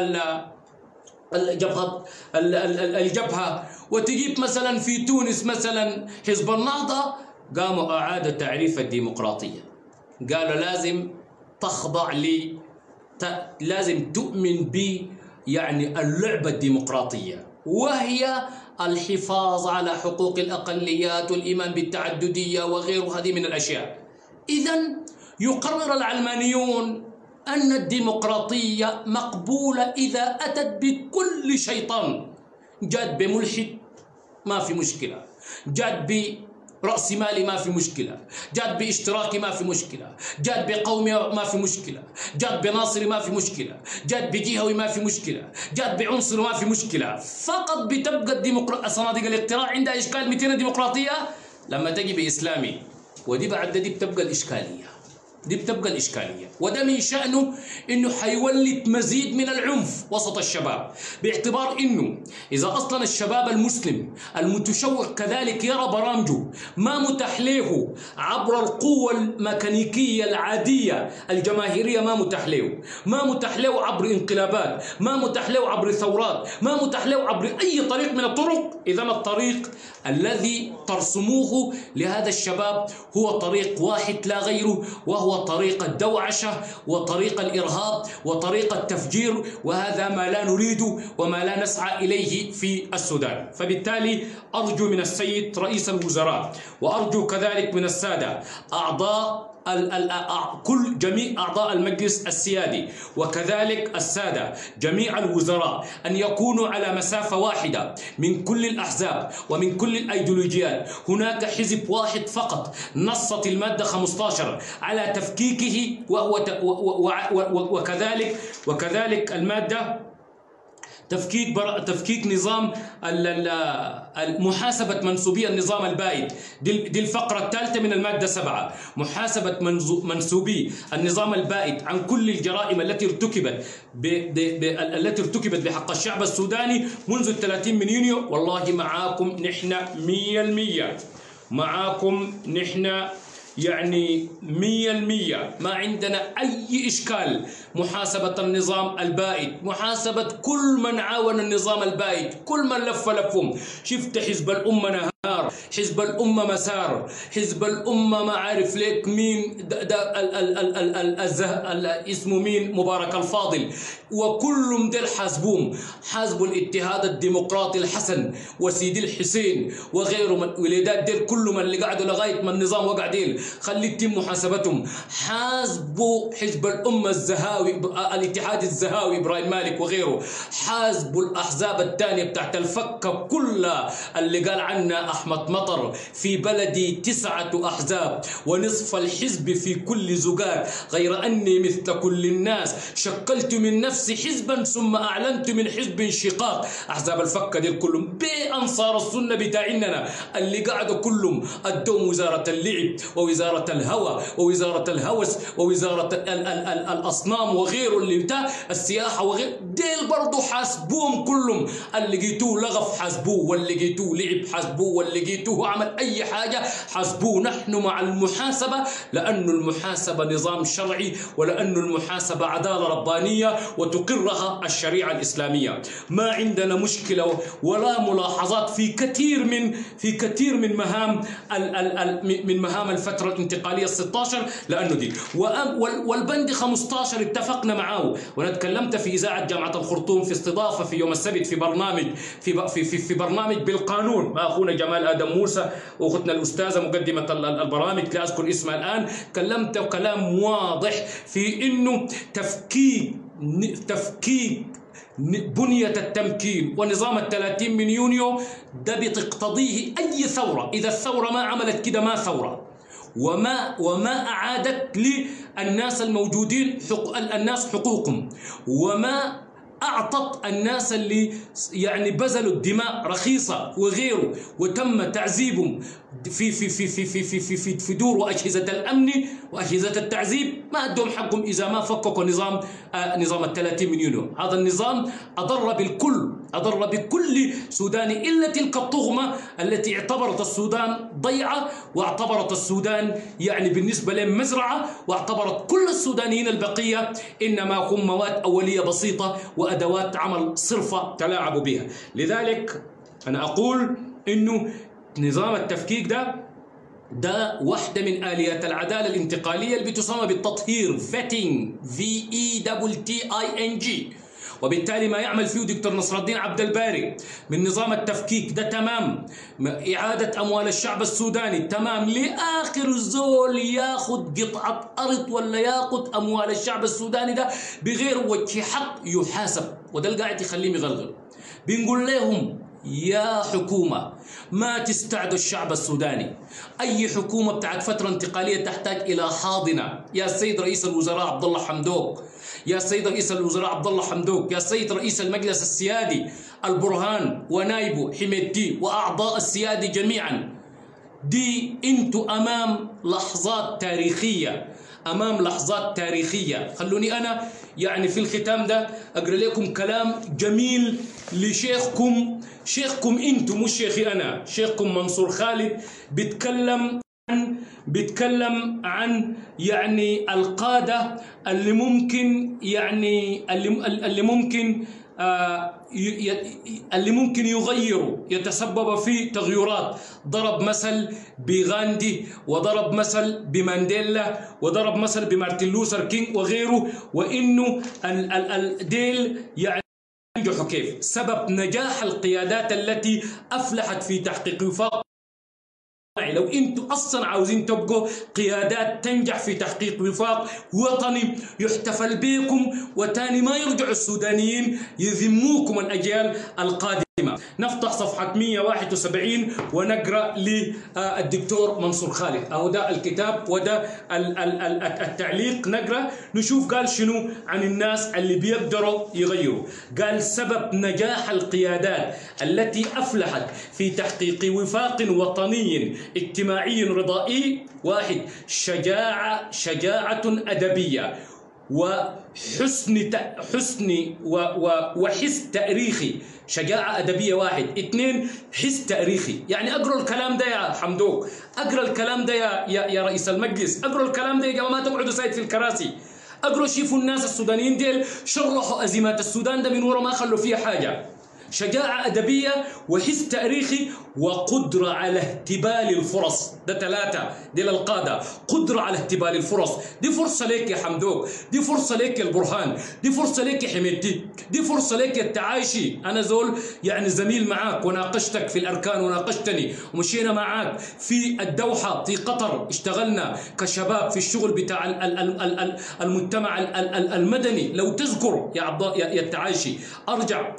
الجبهة، وتجيب مثلا في تونس مثلا حزب النهضة. قاموا أعادوا تعريف الديمقراطية، قالوا لازم تخضع لازم تؤمن ب يعني اللعبة الديمقراطية، وهي الحفاظ على حقوق الأقليات والإيمان بالتعددية وغير هذه من الأشياء. إذن يقرر العلمانيون أن الديمقراطية مقبولة إذا أتت بكل شيطان. جاد بملحد ما في مشكلة، جاد برأسمالي ما في مشكلة، جاد باشتراكي ما في مشكلة، جاد بقومي ما في مشكلة، جاد بناصري ما في مشكلة، جاد بجهوي ما في مشكلة، جاد بعنصر ما في مشكلة. فقط بتبقى صناديق الاقتراع عندها إشكال 200 ديمقراطية لما تجي بإسلامي، ودي بعد دي بتبقى الإشكالية، دي بتبقى الإشكالية. وده من شأنه إنه حيولد مزيد من العنف وسط الشباب، باعتبار إنه إذا أصلا الشباب المسلم المتشوق كذلك يرى برامجه ما متاح له عبر القوة الميكانيكية العادية الجماهيرية، ما متاح له، ما متاح له عبر انقلابات، ما متاح له عبر ثورات، ما متاح له عبر أي طريق من الطرق، إذا الطريق الذي ترسموه لهذا الشباب هو طريق واحد لا غيره، وهو طريق الدوعشة وطريق الإرهاب وطريق التفجير، وهذا ما لا نريده وما لا نسعى إليه في السودان. فبالتالي أرجو من السيد رئيس الوزراء، وأرجو كذلك من السادة أعضاء جميع أعضاء المجلس السيادي، وكذلك السادة جميع الوزراء، أن يكونوا على مسافة واحدة من كل الأحزاب ومن كل الأيديولوجيات. هناك حزب واحد فقط نصت المادة 15 على تفكيكه، وكذلك المادة تفكيك نظام محاسبة منسوبي النظام البائد. دي الفقرة الثالثة من المادة 7، محاسبة منسوبي النظام البائد عن كل الجرائم التي ارتكبت بحق الشعب السوداني منذ 30 من يونيو. والله معاكم نحن 100%، معاكم نحن يعني 100%، ما عندنا أي إشكال. محاسبة النظام البائد، محاسبة كل من عاون النظام البائد، كل من لف لفهم. شفت حزب الأمة نهار، حزب الأمة مسار، حزب الأمة ما عارف ليك مين اسمه مين، مبارك الفاضل، وكلهم ديل حاسبوهم، حاسبوا الاتحاد الديمقراطي الحسن وسيدي الحسين وغيره من ولادات ديل، كلهم اللي قعدوا لغاية ما النظام وقع ديل، خلي يتم محاسبتهم. حاسبوا حزب الأمة الزهاوي، الاتحاد الزهاوي إبراهيم مالك وغيره، حاسبوا الأحزاب الثانية بتاعت الفكة كلها اللي قال عنا أحمد مطر في بلدي 9 أحزاب ونصف الحزب في كل زجاج، غير أني مثل كل الناس شكلت من نفسي حزبا ثم أعلنت من حزب شقاق. أحزاب الفكة دي كلهم بأنصار السنة بتاعنا اللي قعدوا كلهم أدوم وزارة اللعب ووزارة الهوى ووزارة الهوس ووزارة الأصنام وغيره اللي بتاع السياحة وغير ديل برضو حاسبوهم كلهم، اللي جيتوه لغف حاسبوه، واللي جيتوه لعب حاسبوه، واللي جيتوه عمل أي حاجة حاسبوه. نحن مع المحاسبة، لأن المحاسبة نظام شرعي، ولأن المحاسبة عدالة ربانية وتقرها الشريعة الإسلامية. ما عندنا مشكلة ولا ملاحظات في كثير من مهام الفترة الانتقالية 16، لأنه دي والبند 15 اتفقنا معه، وانا تكلمت في إذاعة جامعة الخرطوم في استضافة في يوم السبت في برنامج بالقانون مع أخونا جمال آدم موسى وأختنا الأستاذة مقدمة البرامج لا أذكر اسمها الآن. كلمت كلام واضح في إنه تفكيك بنية التمكين ونظام 30 من يونيو ده بتقتضيه أي ثورة. إذا الثورة ما عملت كده ما ثورة، وما أعادت للناس الموجودين الناس حقوقهم، وما أعطت الناس اللي يعني بذلوا الدماء رخيصة وغيره وتم تعذيبهم في دور وأجهزة الأمن وأجهزة التعذيب، ما أدهم حقهم إذا ما فككوا نظام 30 من يونيو. هذا النظام أضر بكل سوداني، إلا تلك الطغمة التي اعتبرت السودان ضيعة، واعتبرت السودان يعني بالنسبة لهم مزرعة، واعتبرت كل السودانيين البقية إنما هم مواد أولية بسيطة وأدوات عمل صرفة تلاعبوا بها. لذلك أنا أقول إنه نظام التفكيك ده واحدة من آليات العدالة الانتقالية اللي بتسمى بالتطهير، vetting VETTING، وبالتالي ما يعمل فيه دكتور نصر الدين عبد الباري من نظام التفكيك ده تمام، إعادة أموال الشعب السوداني تمام، لآخر زول ياخد قطعة أرض ولا ياخد أموال الشعب السوداني ده بغير وجه حق يحاسب. وده اللي قاعد يخليه يغلغل. بنقول لهم يا حكومة ما تستعدوا الشعب السوداني. أي حكومة بتاعت فترة انتقالية تحتاج إلى حاضنة. يا سيد رئيس الوزراء عبد الله حمدوك، يا سيد رئيس الوزراء عبد الله حمدوك، يا سيد رئيس المجلس السيادي البرهان ونائبه حميدتي وأعضاء السيادي جميعا، دي انتوا أمام لحظات تاريخية، أمام لحظات تاريخية. خلوني أنا يعني في الختام ده أقرأ لكم كلام جميل لشيخكم، شيخكم أنتم مش شيخي أنا، شيخكم منصور خالد بيتكلم عن يعني القادة اللي ممكن يعني اللي ممكن يغيروا، يتسبب في تغيرات. ضرب مثل بغاندي، وضرب مثل بمانديلا، وضرب مثل بمارتن لوثر كينج وغيره، وإنه ديل يعني ينجحوا كيف. سبب نجاح القيادات التي أفلحت في تحقيق وفاق. لو انتوا اصلا عاوزين تبقوا قيادات تنجح في تحقيق وفاق وطني يحتفل بكم، وتاني ما يرجعوا السودانيين يذموكم الأجيال القادمة. نفتح صفحة 171 ونقرأ للدكتور منصور خالد. أهو ده الكتاب وده التعليق. نقرأ نشوف قال شنو عن الناس اللي بيقدروا يغيروا. قال سبب نجاح القيادات التي أفلحت في تحقيق وفاق وطني اجتماعي رضائي: 1. شجاعة أدبية وحس تاريخي. شجاعة أدبية 1. 2. حس تاريخي. يعني أقرأ الكلام ده يا حمدوك، أقرأ الكلام ده يا رئيس المجلس، أقرأ الكلام ده يا جماعة، ما تقعدوا سايد في الكراسي. أقرأ شوفوا الناس السودانيين ديل شرحوا أزمات السودان ده من ورا ما خلوا فيها حاجة. شجاعة أدبية وحس تاريخي وقدرة على اهتبال الفرص. ده 3 دي للقادة. قدرة على اهتبال الفرص. دي فرصة لك يا حمدوك، دي فرصة لك يا البرهان، دي فرصة لك يا حميدتي، دي فرصة لك يا التعايشي. أنا زول يعني زميل معاك وناقشتك في الأركان وناقشتني ومشينا معاك في الدوحة في قطر، اشتغلنا كشباب في الشغل بتاع المجتمع المدني. لو تذكر يا التعايشي أرجع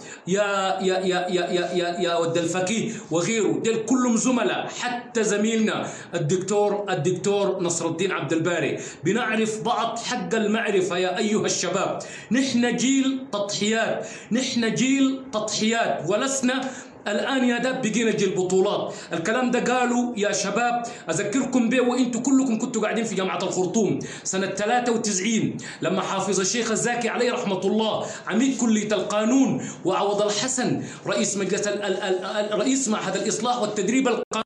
يا ود الفقيه وغيره، ديل كلهم زملاء. حتى زميلنا الدكتور نصر الدين عبد الباري. بنعرف بعض حق المعرفة يا أيها الشباب. نحن جيل تضحيات، نحن جيل تضحيات، ولسنا الآن يا داب بقينا جيل بطولات. الكلام ده قالوا يا شباب أذكركم به وإنتوا كلكم كنتوا قاعدين في جامعة الخرطوم سنة 93 لما حافظ الشيخ الزاكي عليه رحمة الله عميد كلية القانون وعوض الحسن رئيس مجلس رئيس معهد الإصلاح والتدريب القانوني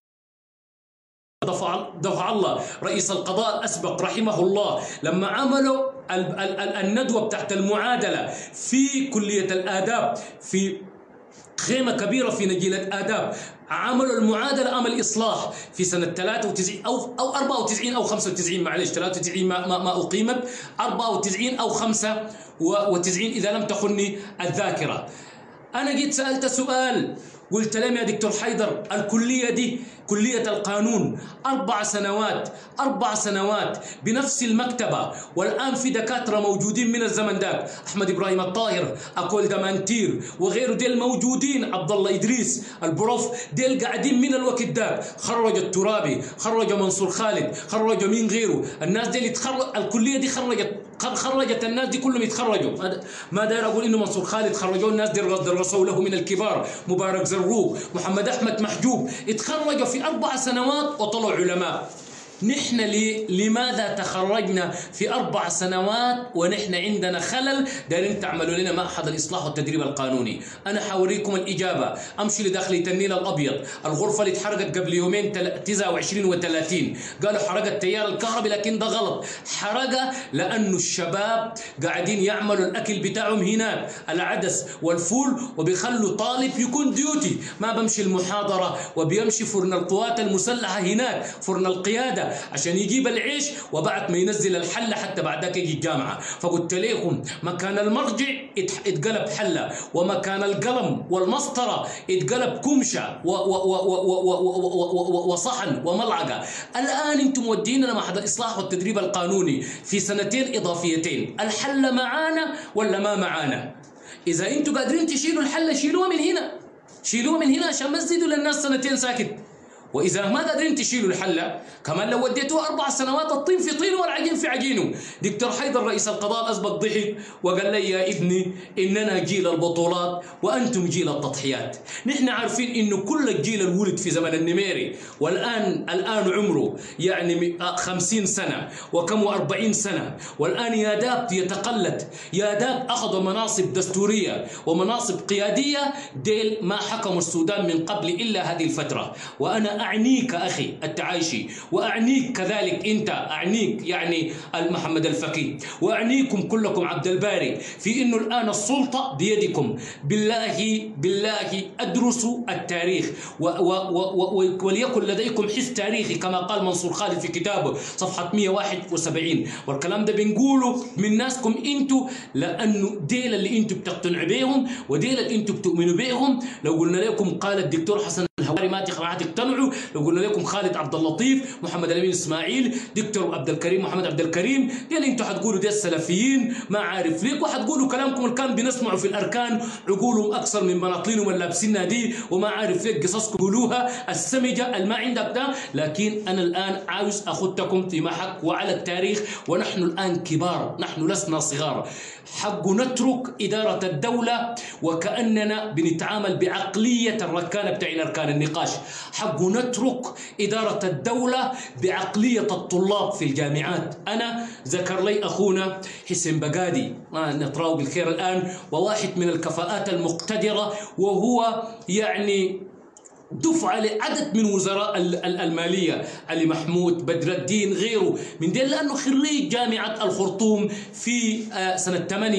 دفع الله رئيس القضاء الأسبق رحمه الله، لما عملوا الندوة بتاعت المعادلة في كلية الآداب في خيمة كبيرة في نجيلة آداب، عملوا المعادلة أمام الإصلاح في سنة 93 أو 94 أو 95 معلش 93 ما أقيمت، 94 أو 95 إذا لم تخني الذاكرة. أنا جيت سألت سؤال قلت لهم يا دكتور حيدر الكلية دي كلية القانون 4 سنوات بنفس المكتبة، والآن في دكاترة موجودين من الزمن داك، أحمد إبراهيم الطاهر، أكول دمانتير وغيره، ديل موجودين، عبد الله إدريس البروف، ديل قاعدين من الوقت داك. خرج الترابي، خرج منصور خالد، خرج مين غيره. الناس ديل يتخرج، الكلية دي خرجت الناس دي كلهم يتخرجوا. ما داير أقول إنه منصور خالد خرجوا الناس دي درسوا له من الكبار، مبارك زروق، محمد أحمد محجوب، اتخرجوا في 4 سنوات وطلعوا علماء. نحن لماذا تخرجنا في 4 سنوات ونحن عندنا خلل دايرين تعملوا لنا معهد الإصلاح والتدريب القانوني؟ أنا حوريكم الإجابة. أمشي لداخلية النيل الأبيض، الغرفة اللي اتحرقت قبل يومين 29 و30 قالوا حرقت تيار الكهربي، لكن ده غلط. حرقة لأنه الشباب قاعدين يعملوا الأكل بتاعهم هناك، العدس والفول، وبيخلوا طالب يكون ديوتي، ما بمشي المحاضرة وبيمشي فرن القوات المسلحة هناك، فرن القيادة الحلة عشان يجيب العيش، وبعد ما ينزل الحلة حتى بعد ذاك يجي الجامعة. فقلت لكم مكان المرجع اتقلب حلة، ومكان القلم والمسطرة اتقلب كمشة وصحن وملعقة. الآن انتم مودينا لمعهد الإصلاح والتدريب القانوني في سنتين إضافيتين، الحل معانا ولا ما معانا؟ إذا انتم قادرين تشيلوا الحل شيلوها من هنا، شيلوها من هنا عشان ما تزيدوا للناس سنتين ساكت. وإذا ما قادرين تشيلوا الحلة كمان لو وديتوه 4 سنوات الطين في طينه والعجين في عجينه. دكتور حيدر رئيس القضاء الأسبق ضحك وقال لي يا ابني إننا جيل البطولات وأنتم جيل التضحيات. نحن عارفين إنه كل الجيل الولد في زمن النميري والآن عمره يعني 50 سنة وكم 40 سنة، والآن يا داب يتقلد، يا داب أخذوا مناصب دستورية ومناصب قيادية، ديل ما حكموا السودان من قبل إلا هذه الفترة. وأنا أعنيك أخي التعايشي، وأعنيك كذلك أنت، أعنيك يعني محمد الفقيه، وأعنيكم كلكم عبد الباري في إنه الآن السلطة بيدكم. بالله أدرسوا التاريخ وليكن لديكم حس تاريخي كما قال منصور خالد في كتابه صفحة 171. والكلام ده بنقوله من ناسكم أنتوا، لأنه ديل اللي أنتوا بتقتنعوا بيهم وديل اللي أنتوا بتؤمنوا بيهم. لو قلنا لكم قال الدكتور حسن الهواري ما تقتنعوا، لو قلنا لكم خالد عبد اللطيف، محمد الأمين إسماعيل، دكتور عبد الكريم، محمد عبد الكريم، يعني انتوا حتقولوا دي السلفيين ما عارف ليك، وحتقولوا كلامكم اللي كان بنسمعه في الأركان، عقولهم أكثر من بناطيلهم اللي لابسينها دي وما عارف ليك، قصصكم قولوها السمجة اللي ما عندك ده. لكن أنا الآن عاوز أخذتكم في محك وعلى التاريخ، ونحن الآن كبار، نحن لسنا صغار. حق نترك إدارة الدولة وكأننا بنتعامل بعقلية الركان بتاعين أركان النقاش. حق نترك إدارة الدولة بعقلية الطلاب في الجامعات. أنا ذكر لي أخونا حسين بقادي، ما نطراه بالخير الآن، وواحد من الكفاءات المقتدرة، وهو يعني دفعة لعدد من وزراء المالية، علي محمود، بدر الدين، غيره من دين، لأنه خريج جامعة الخرطوم في سنة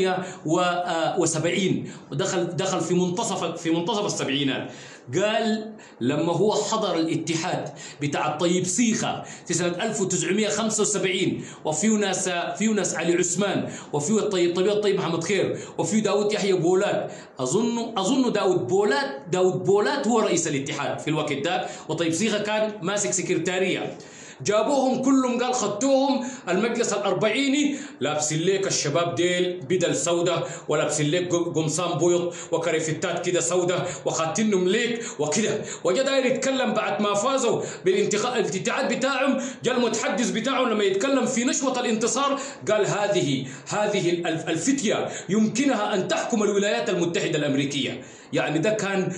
78 ودخل في منتصف السبعينات. قال لما هو حضر الاتحاد بتاع الطيب سيخة في سنة 1975، وفيه ناس علي عثمان، وفيه الطيب محمد خير، وفيه داود يحيى بولات، أظن داود بولات هو رئيس الاتحاد في الوقت ده، وطيب سيخة كان ماسك سكرتارية. جابوهم كلهم، قال خدتوهم المجلس الأربعيني لابسين ليك الشباب ديل بدل سودة، ولابسين ليك قمصان بيض وكريفتات كده سودة، وخاتنهم ليك وكده. وجا داير يتكلم بعد ما فازوا بالانتخابات بتاعهم، جاء المتحدث بتاعهم لما يتكلم في نشوة الانتصار قال هذه الفتية يمكنها أن تحكم الولايات المتحدة الأمريكية. يعني ده كان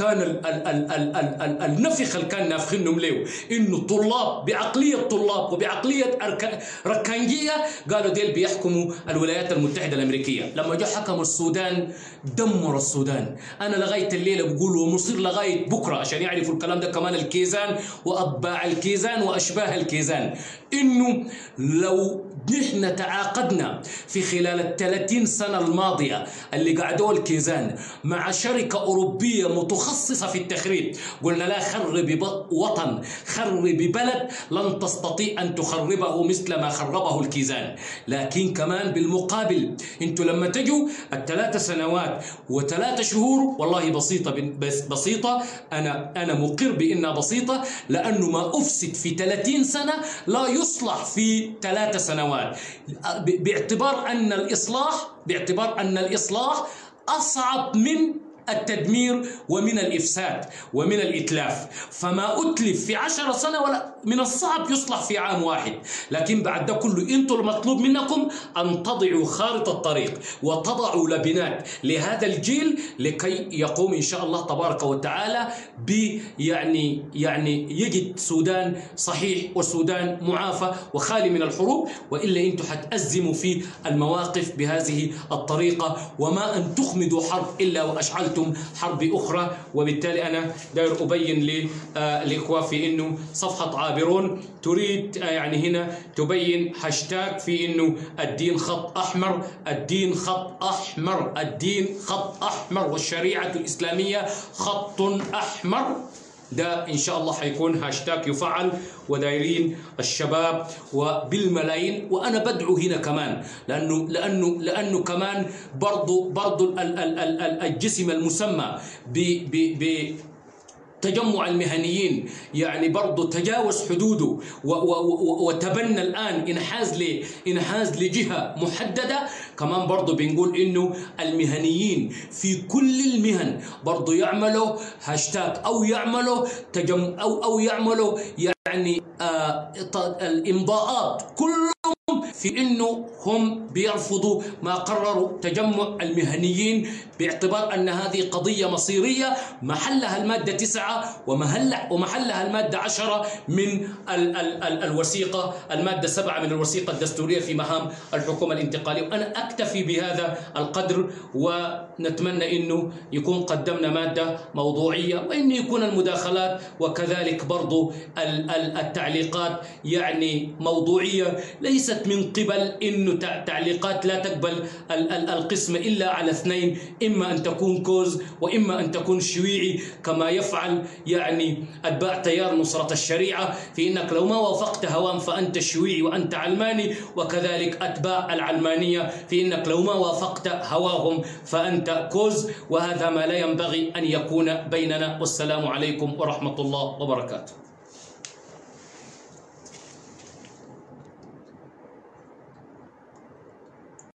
النفخ اللي كان نافخينهم له، انه طلاب بعقليه طلاب وبعقليه ركانجيه قالوا ديل بيحكموا الولايات المتحده الامريكيه. لما جاء حكموا السودان دمر السودان. انا لغايه الليله بقول ومصير لغايه بكره عشان يعرفوا الكلام ده كمان الكيزان واتباع الكيزان واشباه الكيزان، انه لو نحن تعاقدنا في خلال ال30 سنه الماضيه اللي قعدوا الكيزان مع شركة أوروبية متخصصة في التخريب، قلنا لا خرب وطن، خرب بلد لن تستطيع أن تخربه مثل ما خربه الكيزان. لكن كمان بالمقابل انتوا لما تجوا ال3 سنوات و3 شهور والله بسيطة، أنا مقر بأنها بسيطة، لأنه ما أفسد في 30 سنة لا يصلح في 3 سنوات، باعتبار أن الإصلاح أصعب من التدمير ومن الإفساد ومن الإتلاف. فما أتلف في 10 سنة ولا من الصعب يصلح في عام واحد. لكن بعد ده كله انتوا المطلوب منكم أن تضعوا خارطة الطريق وتضعوا لبنات لهذا الجيل لكي يقوم إن شاء الله تبارك وتعالى يعني يجد سودان صحيح وسودان معافى وخالي من الحروب. وإلا انتوا حتأزموا في المواقف بهذه الطريقة، وما أن تخمدوا حرب إلا وأشعلتم حرب أخرى. وبالتالي أنا داير أبين للإخوة في إنه صفحة عابرون تريد يعني هنا تبين هاشتاج في إنه الدين خط أحمر، الدين خط أحمر، الدين خط أحمر، والشريعة الإسلامية خط أحمر. ده إن شاء الله حيكون هاشتاج يفعل، ودايرين الشباب وبالملايين. وأنا بدعو هنا كمان لأنه كمان برضو الجسم المسمى تجمع المهنيين يعني برضو تجاوز حدوده وتبنى الآن إنحاز لجهة محددة. كمان برضو بنقول إنه المهنيين في كل المهن برضو يعملوا هاشتاج أو يعملوا أو يعملوا يعني الإمضاءات كلهم في إنه هم بيرفضوا ما قرروا تجمع المهنيين، باعتبار أن هذه قضية مصيرية محلها المادة 9 ومحلها المادة 10 من الوثيقة، المادة 7 من الوثيقة الدستورية في مهام الحكومة الانتقالية. وأنا أكتفي بهذا القدر، ونتمنى إنه يكون قدمنا مادة موضوعية، وإنه يكون المداخلات وكذلك برضو التعليقات يعني موضوعية، ليست من قبل إنه تعليقات لا تقبل القسم إلا على اثنين، إما أن تكون كوز وإما أن تكون شيوعي، كما يفعل يعني أتباع تيار نصرة الشريعة، في إنك لو ما وافقت هوام فأنت شيوعي وأنت علماني، وكذلك أتباع العلمانية في إنك لو ما وافقت هواهم فأنت كوز. وهذا ما لا ينبغي أن يكون بيننا. والسلام عليكم ورحمة الله وبركاته.